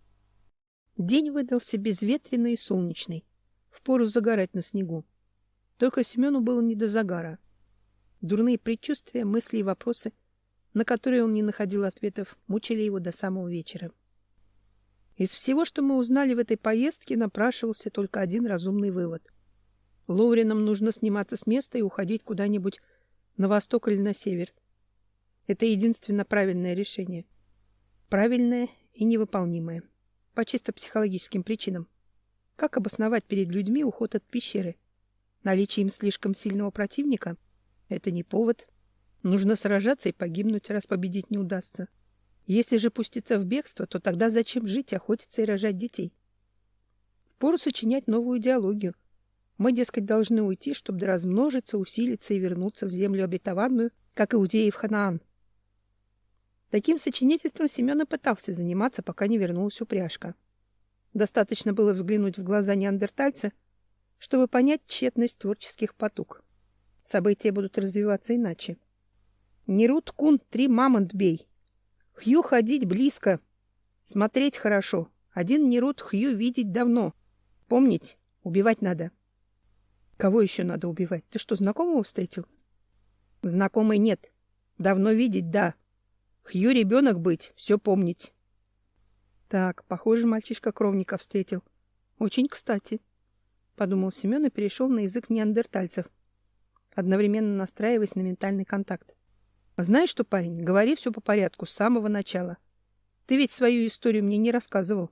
День выдался безветренный и солнечный, впору загорать на снегу. Только Семену было не до загара. Дурные предчувствия, мысли и вопросы, на которые он не находил ответов, мучили его до самого вечера. Из всего, что мы узнали в этой поездке, напрашивался только один разумный вывод. Лоуринам нужно сниматься с места и уходить куда-нибудь на восток или на север. Это единственно правильное решение. Правильное и невыполнимое. По чисто психологическим причинам. Как обосновать перед людьми уход от пещеры? Наличие им слишком сильного противника? Это не повод. Нужно сражаться и погибнуть, раз победить не удастся. Если же пуститься в бегство, то тогда зачем жить, охотиться и рожать детей? Впору сочинять новую идеологию. Мы, дескать, должны уйти, чтобы размножиться, усилиться и вернуться в землю обетованную, как иудеи в Ханаан. Таким сочинительством Семен и пытался заниматься, пока не вернулась упряжка. Достаточно было взглянуть в глаза неандертальца, чтобы понять тщетность творческих потуг. События будут развиваться иначе. Нерут-кун, три мамонт бей. Хью ходить близко. Смотреть хорошо. Один Нерут Хью видеть давно. Помнить, убивать надо. Кого еще надо убивать? Ты что, знакомого встретил? Знакомый нет. Давно видеть, да. Хью ребенок быть, все помнить. Так, похоже, мальчишка кровника встретил. Очень кстати, подумал Семен и перешел на язык неандертальцев, одновременно настраиваясь на ментальный контакт. Знаешь что, парень, говори все по порядку, с самого начала. Ты ведь свою историю мне не рассказывал.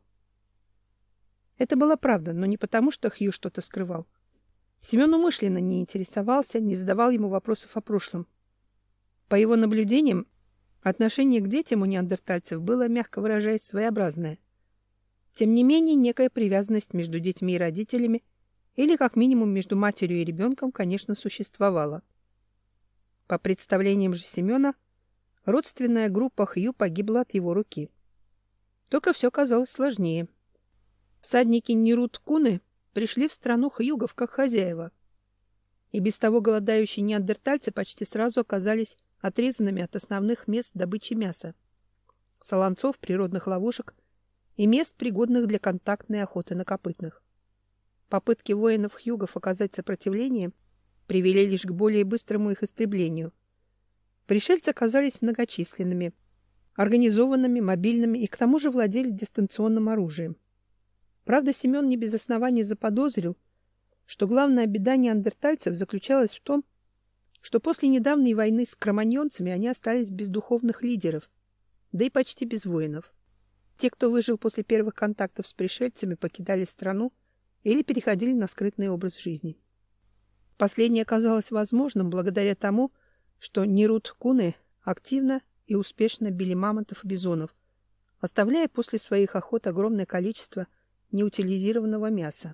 Это была правда, но не потому, что Хью что-то скрывал. Семен умышленно не интересовался, не задавал ему вопросов о прошлом. По его наблюдениям, отношение к детям у неандертальцев было, мягко выражаясь, своеобразное. Тем не менее, некая привязанность между детьми и родителями, или как минимум между матерью и ребенком, конечно, существовала. По представлениям же Семена, родственная группа Хью погибла от его руки. Только все казалось сложнее. Всадники Нерут-куны пришли в страну хьюгов как хозяева. И без того голодающие неандертальцы почти сразу оказались отрезанными от основных мест добычи мяса, солонцов, природных ловушек и мест, пригодных для контактной охоты на копытных. Попытки воинов хьюгов оказать сопротивление привели лишь к более быстрому их истреблению. Пришельцы оказались многочисленными, организованными, мобильными и к тому же владели дистанционным оружием. Правда, Семен не без оснований заподозрил, что главная беда неандертальцев заключалась в том, что после недавней войны с кроманьонцами они остались без духовных лидеров, да и почти без воинов. Те, кто выжил после первых контактов с пришельцами, покидали страну или переходили на скрытный образ жизни. Последнее оказалось возможным благодаря тому, что нерут-куны активно и успешно били мамонтов и бизонов, оставляя после своих охот огромное количество неутилизированного мяса.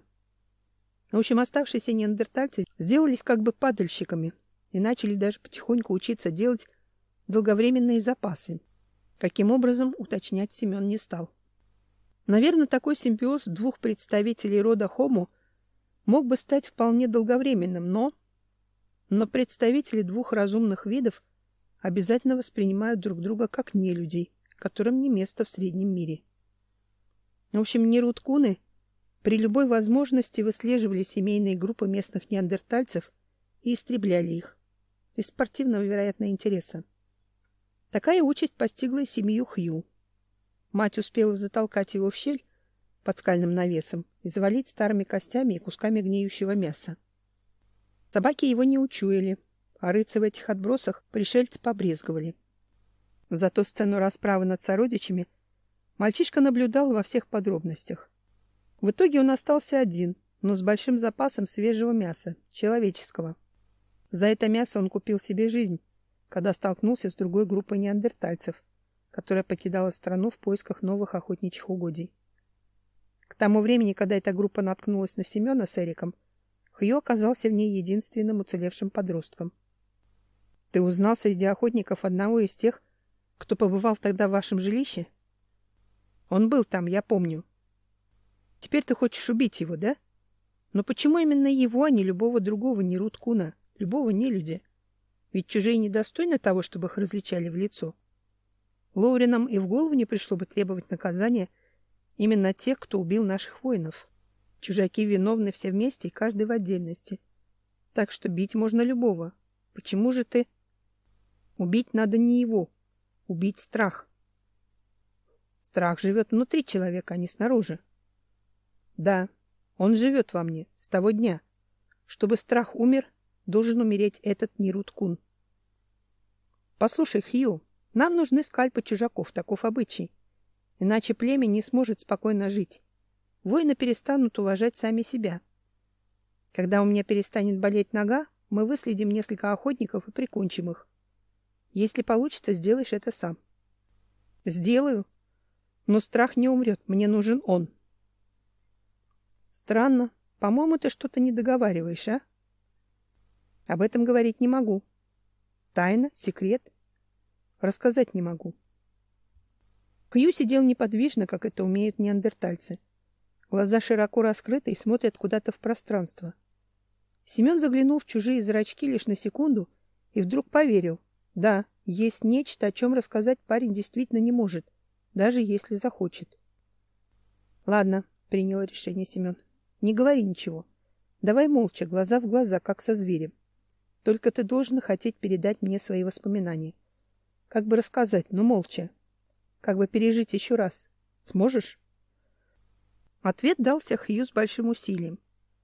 В общем, оставшиеся неандертальцы сделались как бы падальщиками и начали даже потихоньку учиться делать долговременные запасы. Каким образом, уточнять Семен не стал. Наверное, такой симбиоз двух представителей рода Homo мог бы стать вполне долговременным, но... Но представители двух разумных видов обязательно воспринимают друг друга как нелюдей, которым не место в среднем мире. В общем, нерут-куны при любой возможности выслеживали семейные группы местных неандертальцев и истребляли их из спортивного, вероятно, интереса. Такая участь постигла и семью Хью. Мать успела затолкать его в щель под скальным навесом и завалить старыми костями и кусками гниющего мяса. Собаки его не учуяли, а рыться в этих отбросах пришельцы побрезговали. Зато сцену расправы над сородичами мальчишка наблюдал во всех подробностях. В итоге он остался один, но с большим запасом свежего мяса, человеческого. За это мясо он купил себе жизнь, когда столкнулся с другой группой неандертальцев, которая покидала страну в поисках новых охотничьих угодий. К тому времени, когда эта группа наткнулась на Семена с Эриком, Хью оказался в ней единственным уцелевшим подростком. — Ты узнал среди охотников одного из тех, кто побывал тогда в вашем жилище? — Он был там, я помню. — Теперь ты хочешь убить его, да? Но почему именно его, а не любого другого нерут-куна, любого нелюдя? Ведь чужие недостойны того, чтобы их различали в лицо. Лоуринам и в голову не пришло бы требовать наказания именно тех, кто убил наших воинов. Чужаки виновны все вместе и каждый в отдельности. Так что бить можно любого. Почему же ты... Убить надо не его. Убить страх. Страх живет внутри человека, а не снаружи. Да, он живет во мне с того дня. Чтобы страх умер, должен умереть этот нерут-кун. Послушай, Хью, нам нужны скальпы чужаков, таков обычай. Иначе племя не сможет спокойно жить. Воины перестанут уважать сами себя. Когда у меня перестанет болеть нога, мы выследим несколько охотников и прикончим их. Если получится, сделаешь это сам. Сделаю. Но страх не умрет, мне нужен он. Странно. По-моему, ты что-то не договариваешь, а? Об этом говорить не могу. Тайна, секрет. Рассказать не могу. Хью сидел неподвижно, как это умеют неандертальцы. Глаза широко раскрыты и смотрят куда-то в пространство. Семен заглянул в чужие зрачки лишь на секунду и вдруг поверил. Да, есть нечто, о чем рассказать парень действительно не может, даже если захочет. Ладно, принял решение Семен. Не говори ничего. Давай молча, глаза в глаза, как со зверем. Только ты должен хотеть передать мне свои воспоминания. Как бы рассказать, но молча. Как бы пережить еще раз. Сможешь? Ответ дался Хью с большим усилием.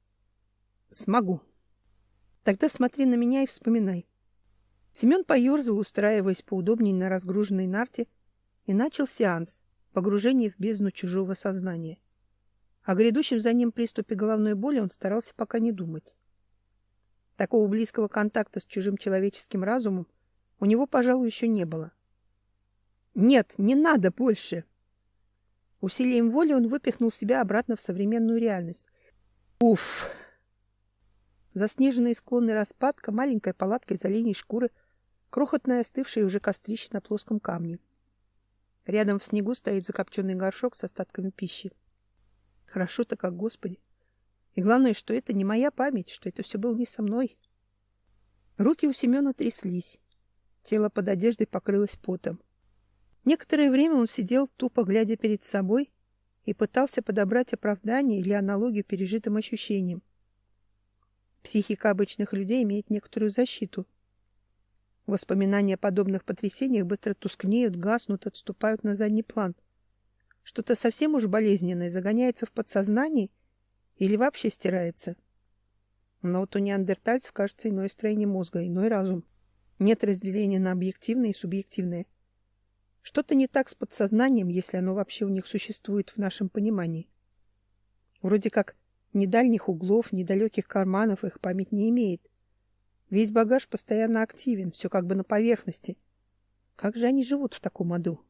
Смогу. Тогда смотри на меня и вспоминай. Семен поерзал, устраиваясь поудобнее на разгруженной нарте, и начал сеанс, погружение в бездну чужого сознания. О грядущем за ним приступе головной боли он старался пока не думать. Такого близкого контакта с чужим человеческим разумом у него, пожалуй, еще не было. Нет, не надо больше. Усилием воли он выпихнул себя обратно в современную реальность. Уф! Заснеженные склоны распадка, маленькая палатка из оленей шкуры, крохотное остывшее уже кострище на плоском камне. Рядом в снегу стоит закопченный горшок с остатками пищи. Хорошо-то как, Господи! И главное, что это не моя память, что это все было не со мной. Руки у Семена тряслись. Тело под одеждой покрылось потом. Некоторое время он сидел, тупо глядя перед собой, и пытался подобрать оправдание или аналогию пережитым ощущениям. Психика обычных людей имеет некоторую защиту. Воспоминания о подобных потрясениях быстро тускнеют, гаснут, отступают на задний план. Что-то совсем уж болезненное загоняется в подсознание или вообще стирается. Но вот у неандертальцев, кажется, иное строение мозга, иной разум. Нет разделения на объективное и субъективное. Что-то не так с подсознанием, если оно вообще у них существует в нашем понимании. Вроде как ни дальних углов, ни далеких карманов их память не имеет. Весь багаж постоянно активен, все как бы на поверхности. Как же они живут в таком аду?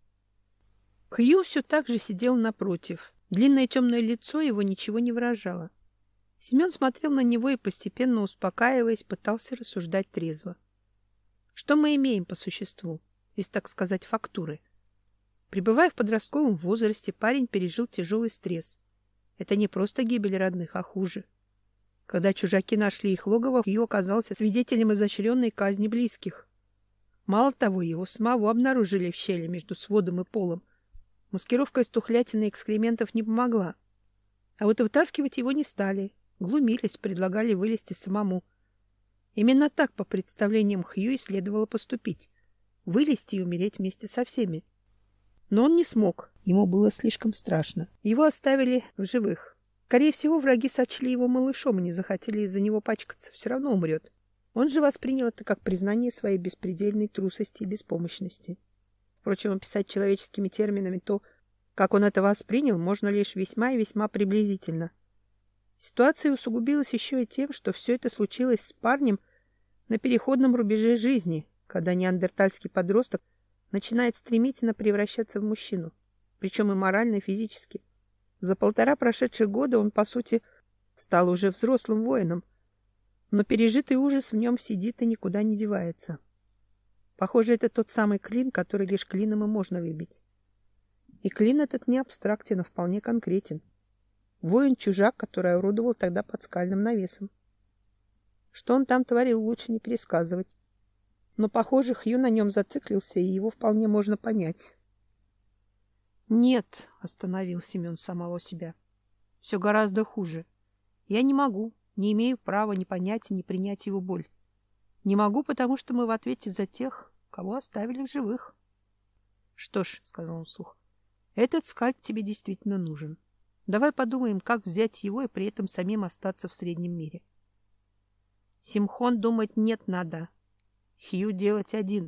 Хью все так же сидел напротив. Длинное темное лицо его ничего не выражало. Семен смотрел на него и, постепенно успокаиваясь, пытался рассуждать трезво. Что мы имеем по существу, из, так сказать, фактуры? Пребывая в подростковом возрасте, парень пережил тяжелый стресс. Это не просто гибель родных, а хуже. Когда чужаки нашли их логово, Хью оказался свидетелем изощренной казни близких. Мало того, его самого обнаружили в щели между сводом и полом. Маскировка из тухлятины и экскрементов не помогла. А вот вытаскивать его не стали. Глумились, предлагали вылезти самому. Именно так, по представлениям Хью, и следовало поступить. Вылезти и умереть вместе со всеми. Но он не смог. Ему было слишком страшно. Его оставили в живых. Скорее всего, враги сочли его малышом и не захотели из-за него пачкаться. Все равно умрет. Он же воспринял это как признание своей беспредельной трусости и беспомощности. Впрочем, описать человеческими терминами то, как он это воспринял, можно лишь весьма и весьма приблизительно. Ситуация усугубилась еще и тем, что все это случилось с парнем на переходном рубеже жизни, когда неандертальский подросток начинает стремительно превращаться в мужчину, причем и морально, и физически. За полтора прошедших года он, по сути, стал уже взрослым воином, но пережитый ужас в нем сидит и никуда не девается. Похоже, это тот самый клин, который лишь клином и можно выбить. И клин этот не абстрактен, а вполне конкретен. Воин-чужак, который орудовал тогда под скальным навесом. Что он там творил, лучше не пересказывать. Но, похоже, Хью на нем зациклился, и его вполне можно понять. «Нет», — остановил Семен самого себя, — «все гораздо хуже. Я не могу, не имею права ни понять, ни принять его боль. Не могу, потому что мы в ответе за тех, кого оставили в живых». «Что ж», — сказал он вслух, — «этот скальп тебе действительно нужен. Давай подумаем, как взять его и при этом самим остаться в среднем мире». «Симхон, думать нет надо. Хью делать один».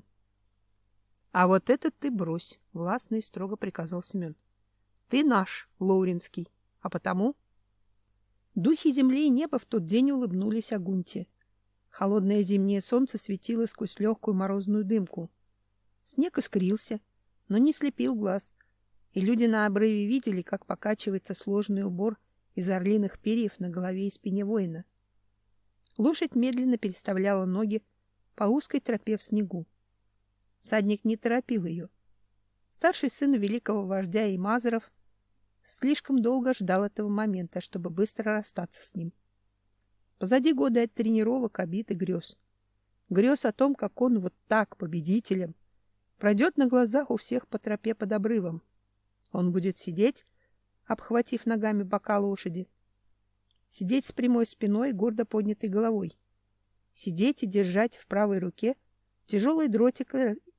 «А вот этот ты брось», — властно и строго приказал Семен. «Ты наш, Лоуренский, а потому...» Духи земли и неба в тот день улыбнулись Агунте. Холодное зимнее солнце светило сквозь легкую морозную дымку. Снег искрился, но не слепил глаз, и люди на обрыве видели, как покачивается сложный убор из орлиных перьев на голове и спине воина. Лошадь медленно переставляла ноги по узкой тропе в снегу. Всадник не торопил ее. Старший сын великого вождя Имазаров слишком долго ждал этого момента, чтобы быстро расстаться с ним. Позади годы от тренировок, обид и грез. Грез о том, как он вот так, победителем, пройдет на глазах у всех по тропе под обрывом. Он будет сидеть, обхватив ногами бока лошади. Сидеть с прямой спиной и гордо поднятой головой. Сидеть и держать в правой руке тяжелый дротик,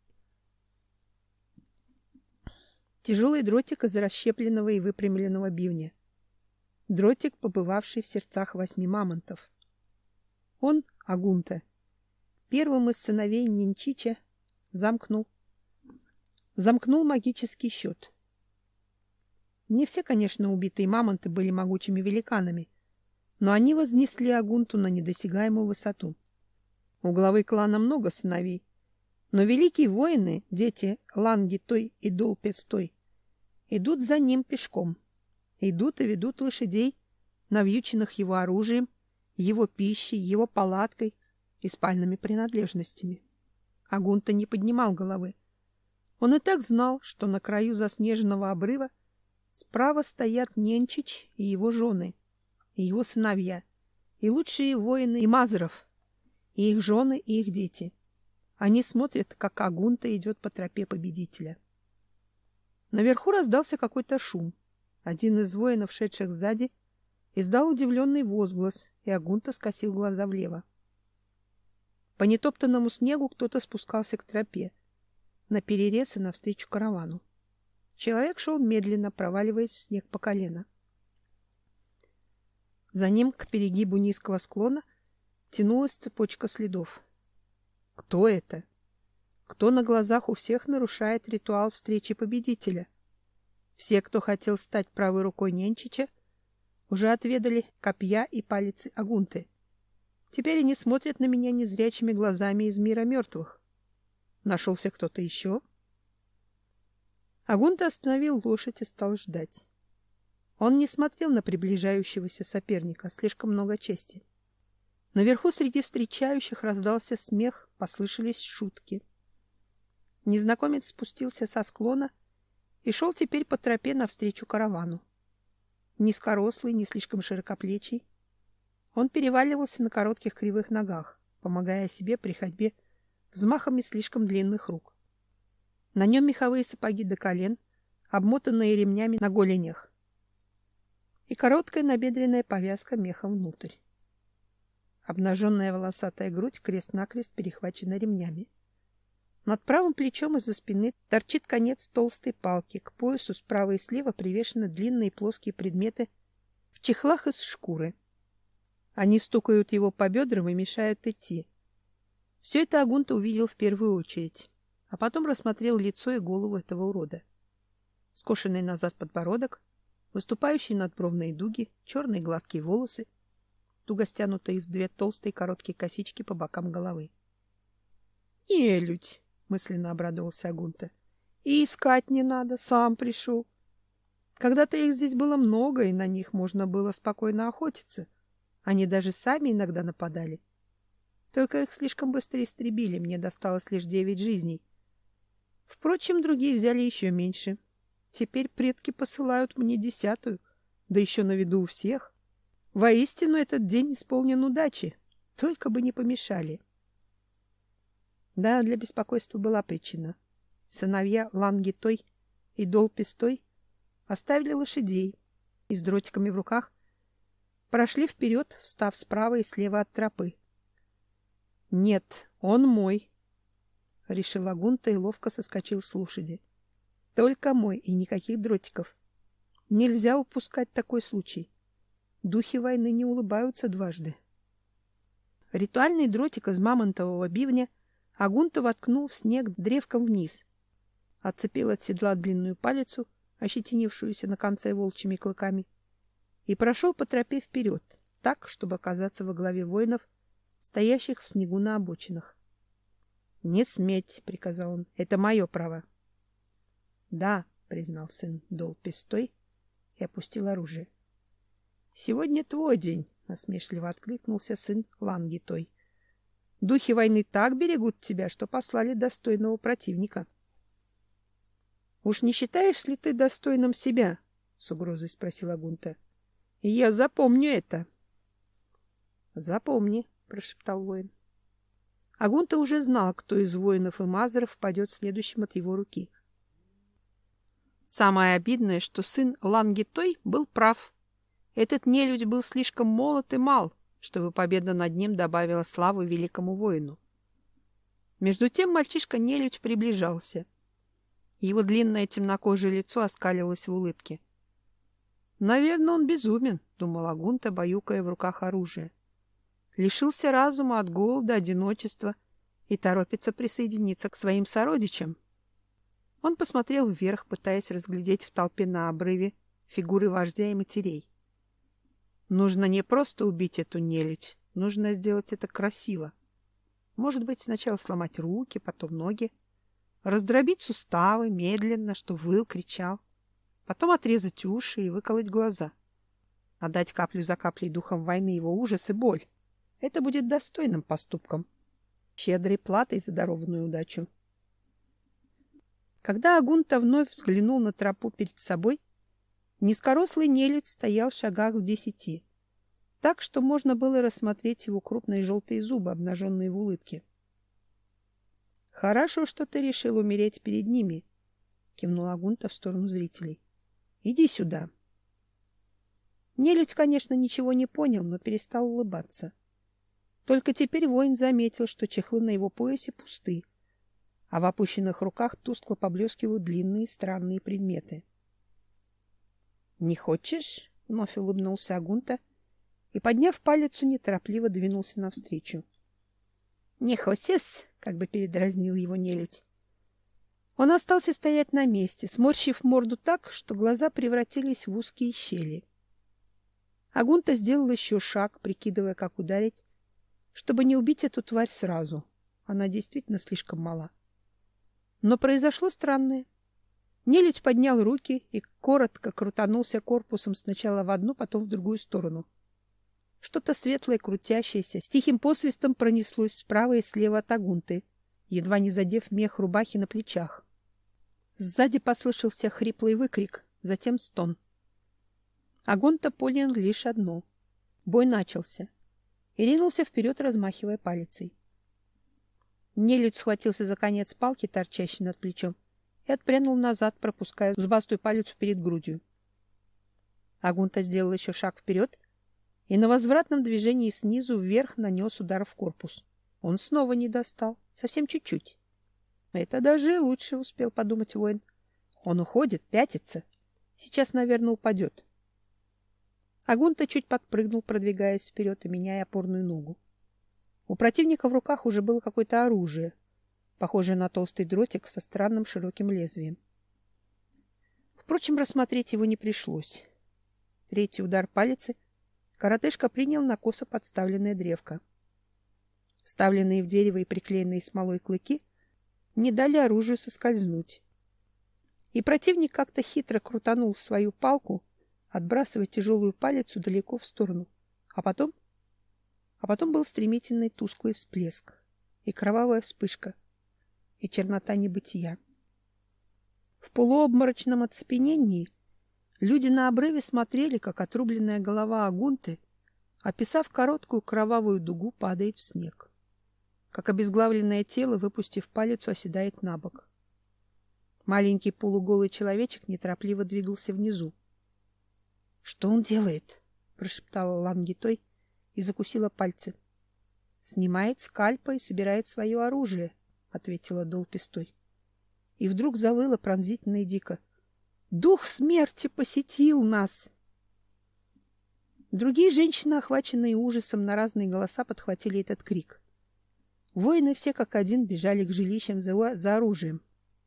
тяжелый дротик из расщепленного и выпрямленного бивня. Дротик, побывавший в сердцах восьми мамонтов. Он, Агунта, первым из сыновей Нинчича, замкнул, замкнул магический счет. Не все, конечно, убитые мамонты были могучими великанами, но они вознесли Агунту на недосягаемую высоту. У главы клана много сыновей, но великие воины, дети Ланги-Той и Дол-Пес-Той, идут за ним пешком. Идут и ведут лошадей, навьюченных его оружием, его пищей, его палаткой и спальными принадлежностями. Агунта не поднимал головы. Он и так знал, что на краю заснеженного обрыва справа стоят Ненчич и его жены, и его сыновья, и лучшие воины Имазаров, и их жены, и их дети. Они смотрят, как Агунта идет по тропе победителя. Наверху раздался какой-то шум. Один из воинов, шедших сзади, издал удивленный возглас, и Агунта скосил глаза влево. По нетоптанному снегу кто-то спускался к тропе, наперерез и навстречу каравану. Человек шел медленно, проваливаясь в снег по колено. За ним к перегибу низкого склона тянулась цепочка следов. Кто это? Кто на глазах у всех нарушает ритуал встречи победителя? Все, кто хотел стать правой рукой Ненчича, уже отведали копья и палицы Агунты. Теперь они смотрят на меня незрячими глазами из мира мертвых. Нашелся кто-то еще? Агунта остановил лошадь и стал ждать. Он не смотрел на приближающегося соперника, слишком много чести. Наверху среди встречающих раздался смех, послышались шутки. Незнакомец спустился со склона и шел теперь по тропе навстречу каравану. Низкорослый, не слишком широкоплечий, он переваливался на коротких кривых ногах, помогая себе при ходьбе взмахами слишком длинных рук. На нем меховые сапоги до колен, обмотанные ремнями на голенях, и короткая набедренная повязка мехом внутрь. Обнаженная волосатая грудь крест-накрест перехвачена ремнями. Над правым плечом из-за спины торчит конец толстой палки, к поясу справа и слева привешены длинные плоские предметы в чехлах из шкуры. Они стукают его по бедрам и мешают идти. Все это Агунта увидел в первую очередь, а потом рассмотрел лицо и голову этого урода. Скошенный назад подбородок, выступающие надбровные дуги, черные гладкие волосы, туго стянутые в две толстые короткие косички по бокам головы. «Нелюдь!» — мысленно обрадовался Агунта. «И искать не надо, сам пришел. Когда-то их здесь было много, и на них можно было спокойно охотиться. Они даже сами иногда нападали. Только их слишком быстро истребили, мне досталось лишь девять жизней. Впрочем, другие взяли еще меньше. Теперь предки посылают мне десятую, да еще на виду у всех. Воистину, этот день исполнен удачи, только бы не помешали». Да, для беспокойства была причина. Сыновья Лангитой и Долпистой оставили лошадей и с дротиками в руках прошли вперед, встав справа и слева от тропы. «Нет, он мой», — решил Агунта и ловко соскочил с лошади. «Только мой и никаких дротиков. Нельзя упускать такой случай. Духи войны не улыбаются дважды». Ритуальный дротик из мамонтового бивня Агунта воткнул в снег древком вниз, отцепил от седла длинную палицу, ощетинившуюся на конце волчьими клыками, и прошел по тропе вперед, так, чтобы оказаться во главе воинов, стоящих в снегу на обочинах. «Не сметь!» — приказал он. «Это мое право!» «Да!» — признал сын Долпистой и опустил оружие. «Сегодня твой день!» — насмешливо откликнулся сын Лангитой. «Духи войны так берегут тебя, что послали достойного противника». «Уж не считаешь ли ты достойным себя?» — с угрозой спросил Агунта. «Я запомню это». «Запомни», — прошептал воин. Агунта уже знал, кто из воинов и мазаров пойдет следующим от его руки. Самое обидное, что сын Лангитой был прав. Этот нелюдь был слишком молод и мал, чтобы победа над ним добавила славы великому воину. Между тем мальчишка-нелюдь приближался. Его длинное темнокожее лицо оскалилось в улыбке. «Наверное, он безумен», — думал Агунта, баюкая в руках оружие. «Лишился разума от голода, одиночества и торопится присоединиться к своим сородичам». Он посмотрел вверх, пытаясь разглядеть в толпе на обрыве фигуры вождя и матерей. Нужно не просто убить эту нелюдь, нужно сделать это красиво. Может быть, сначала сломать руки, потом ноги, раздробить суставы медленно, чтобы выл, кричал, потом отрезать уши и выколоть глаза. Отдать каплю за каплей духом войны его ужас и боль. Это будет достойным поступком, щедрой платой за дарованную удачу. Когда Агунта вновь взглянул на тропу перед собой, низкорослый нелюдь стоял в шагах в десяти, так что можно было рассмотреть его крупные желтые зубы, обнаженные в улыбке. — Хорошо, что ты решил умереть перед ними, — кивнул Агунта в сторону зрителей. — Иди сюда. Нелюдь, конечно, ничего не понял, но перестал улыбаться. Только теперь воин заметил, что чехлы на его поясе пусты, а в опущенных руках тускло поблескивают длинные странные предметы. — Не хочешь? — вновь улыбнулся Агунта и, подняв палицу, неторопливо двинулся навстречу. — Не хосес, — как бы передразнил его нелюдь. Он остался стоять на месте, сморщив морду так, что глаза превратились в узкие щели. Агунта сделал еще шаг, прикидывая, как ударить, чтобы не убить эту тварь сразу. Она действительно слишком мала. Но произошло странное. Нелюдь поднял руки и коротко крутанулся корпусом сначала в одну, потом в другую сторону. Что-то светлое, крутящееся, с тихим посвистом пронеслось справа и слева от Агунты, едва не задев мех рубахи на плечах. Сзади послышался хриплый выкрик, затем стон. Агунта понял лишь одно. Бой начался. И ринулся вперед, размахивая палицей. Нелюдь схватился за конец палки, торчащей над плечом, и отпрянул назад, пропуская зубастую палицу перед грудью. Агунта сделал еще шаг вперед и на возвратном движении снизу вверх нанес удар в корпус. Он снова не достал, совсем чуть-чуть. Это даже лучше, успел подумать воин. Он уходит, пятится. Сейчас, наверное, упадет. Агунта чуть подпрыгнул, продвигаясь вперед и меняя опорную ногу. У противника в руках уже было какое-то оружие, похожее на толстый дротик со странным широким лезвием. Впрочем, рассмотреть его не пришлось. Третий удар палицы коротышка принял на косо подставленное древко. Вставленные в дерево и приклеенные смолой клыки не дали оружию соскользнуть. И противник как-то хитро крутанул свою палку, отбрасывая тяжелую палицу далеко в сторону. А потом... А потом был стремительный тусклый всплеск, и кровавая вспышка, и чернота небытия. В полуобморочном оцепенении люди на обрыве смотрели, как отрубленная голова Агунты, описав короткую кровавую дугу, падает в снег, как обезглавленное тело, выпустив палицу, оседает на бок. Маленький полуголый человечек неторопливо двигался внизу. — Что он делает? — прошептала Лангитой и закусила пальцы. — Снимает скальпа и собирает свое оружие, — ответила Долпистой. И вдруг завыла пронзительно и дико. — Дух смерти посетил нас! Другие женщины, охваченные ужасом, на разные голоса подхватили этот крик. Воины все как один бежали к жилищам за, за оружием.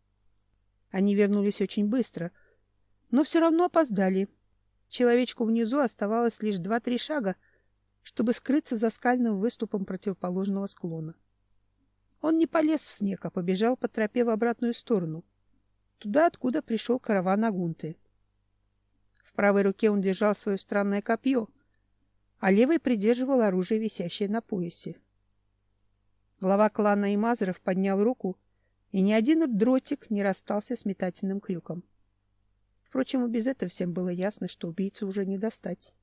Они вернулись очень быстро, но все равно опоздали. Человечку внизу оставалось лишь два-три шага, чтобы скрыться за скальным выступом противоположного склона. Он не полез в снег, а побежал по тропе в обратную сторону, туда, откуда пришел караван Агунты. В правой руке он держал свое странное копье, а левой придерживал оружие, висящее на поясе. Глава клана Имазеров поднял руку, и ни один дротик не расстался с метательным крюком. Впрочем, и без этого всем было ясно, что убийцу уже не достать.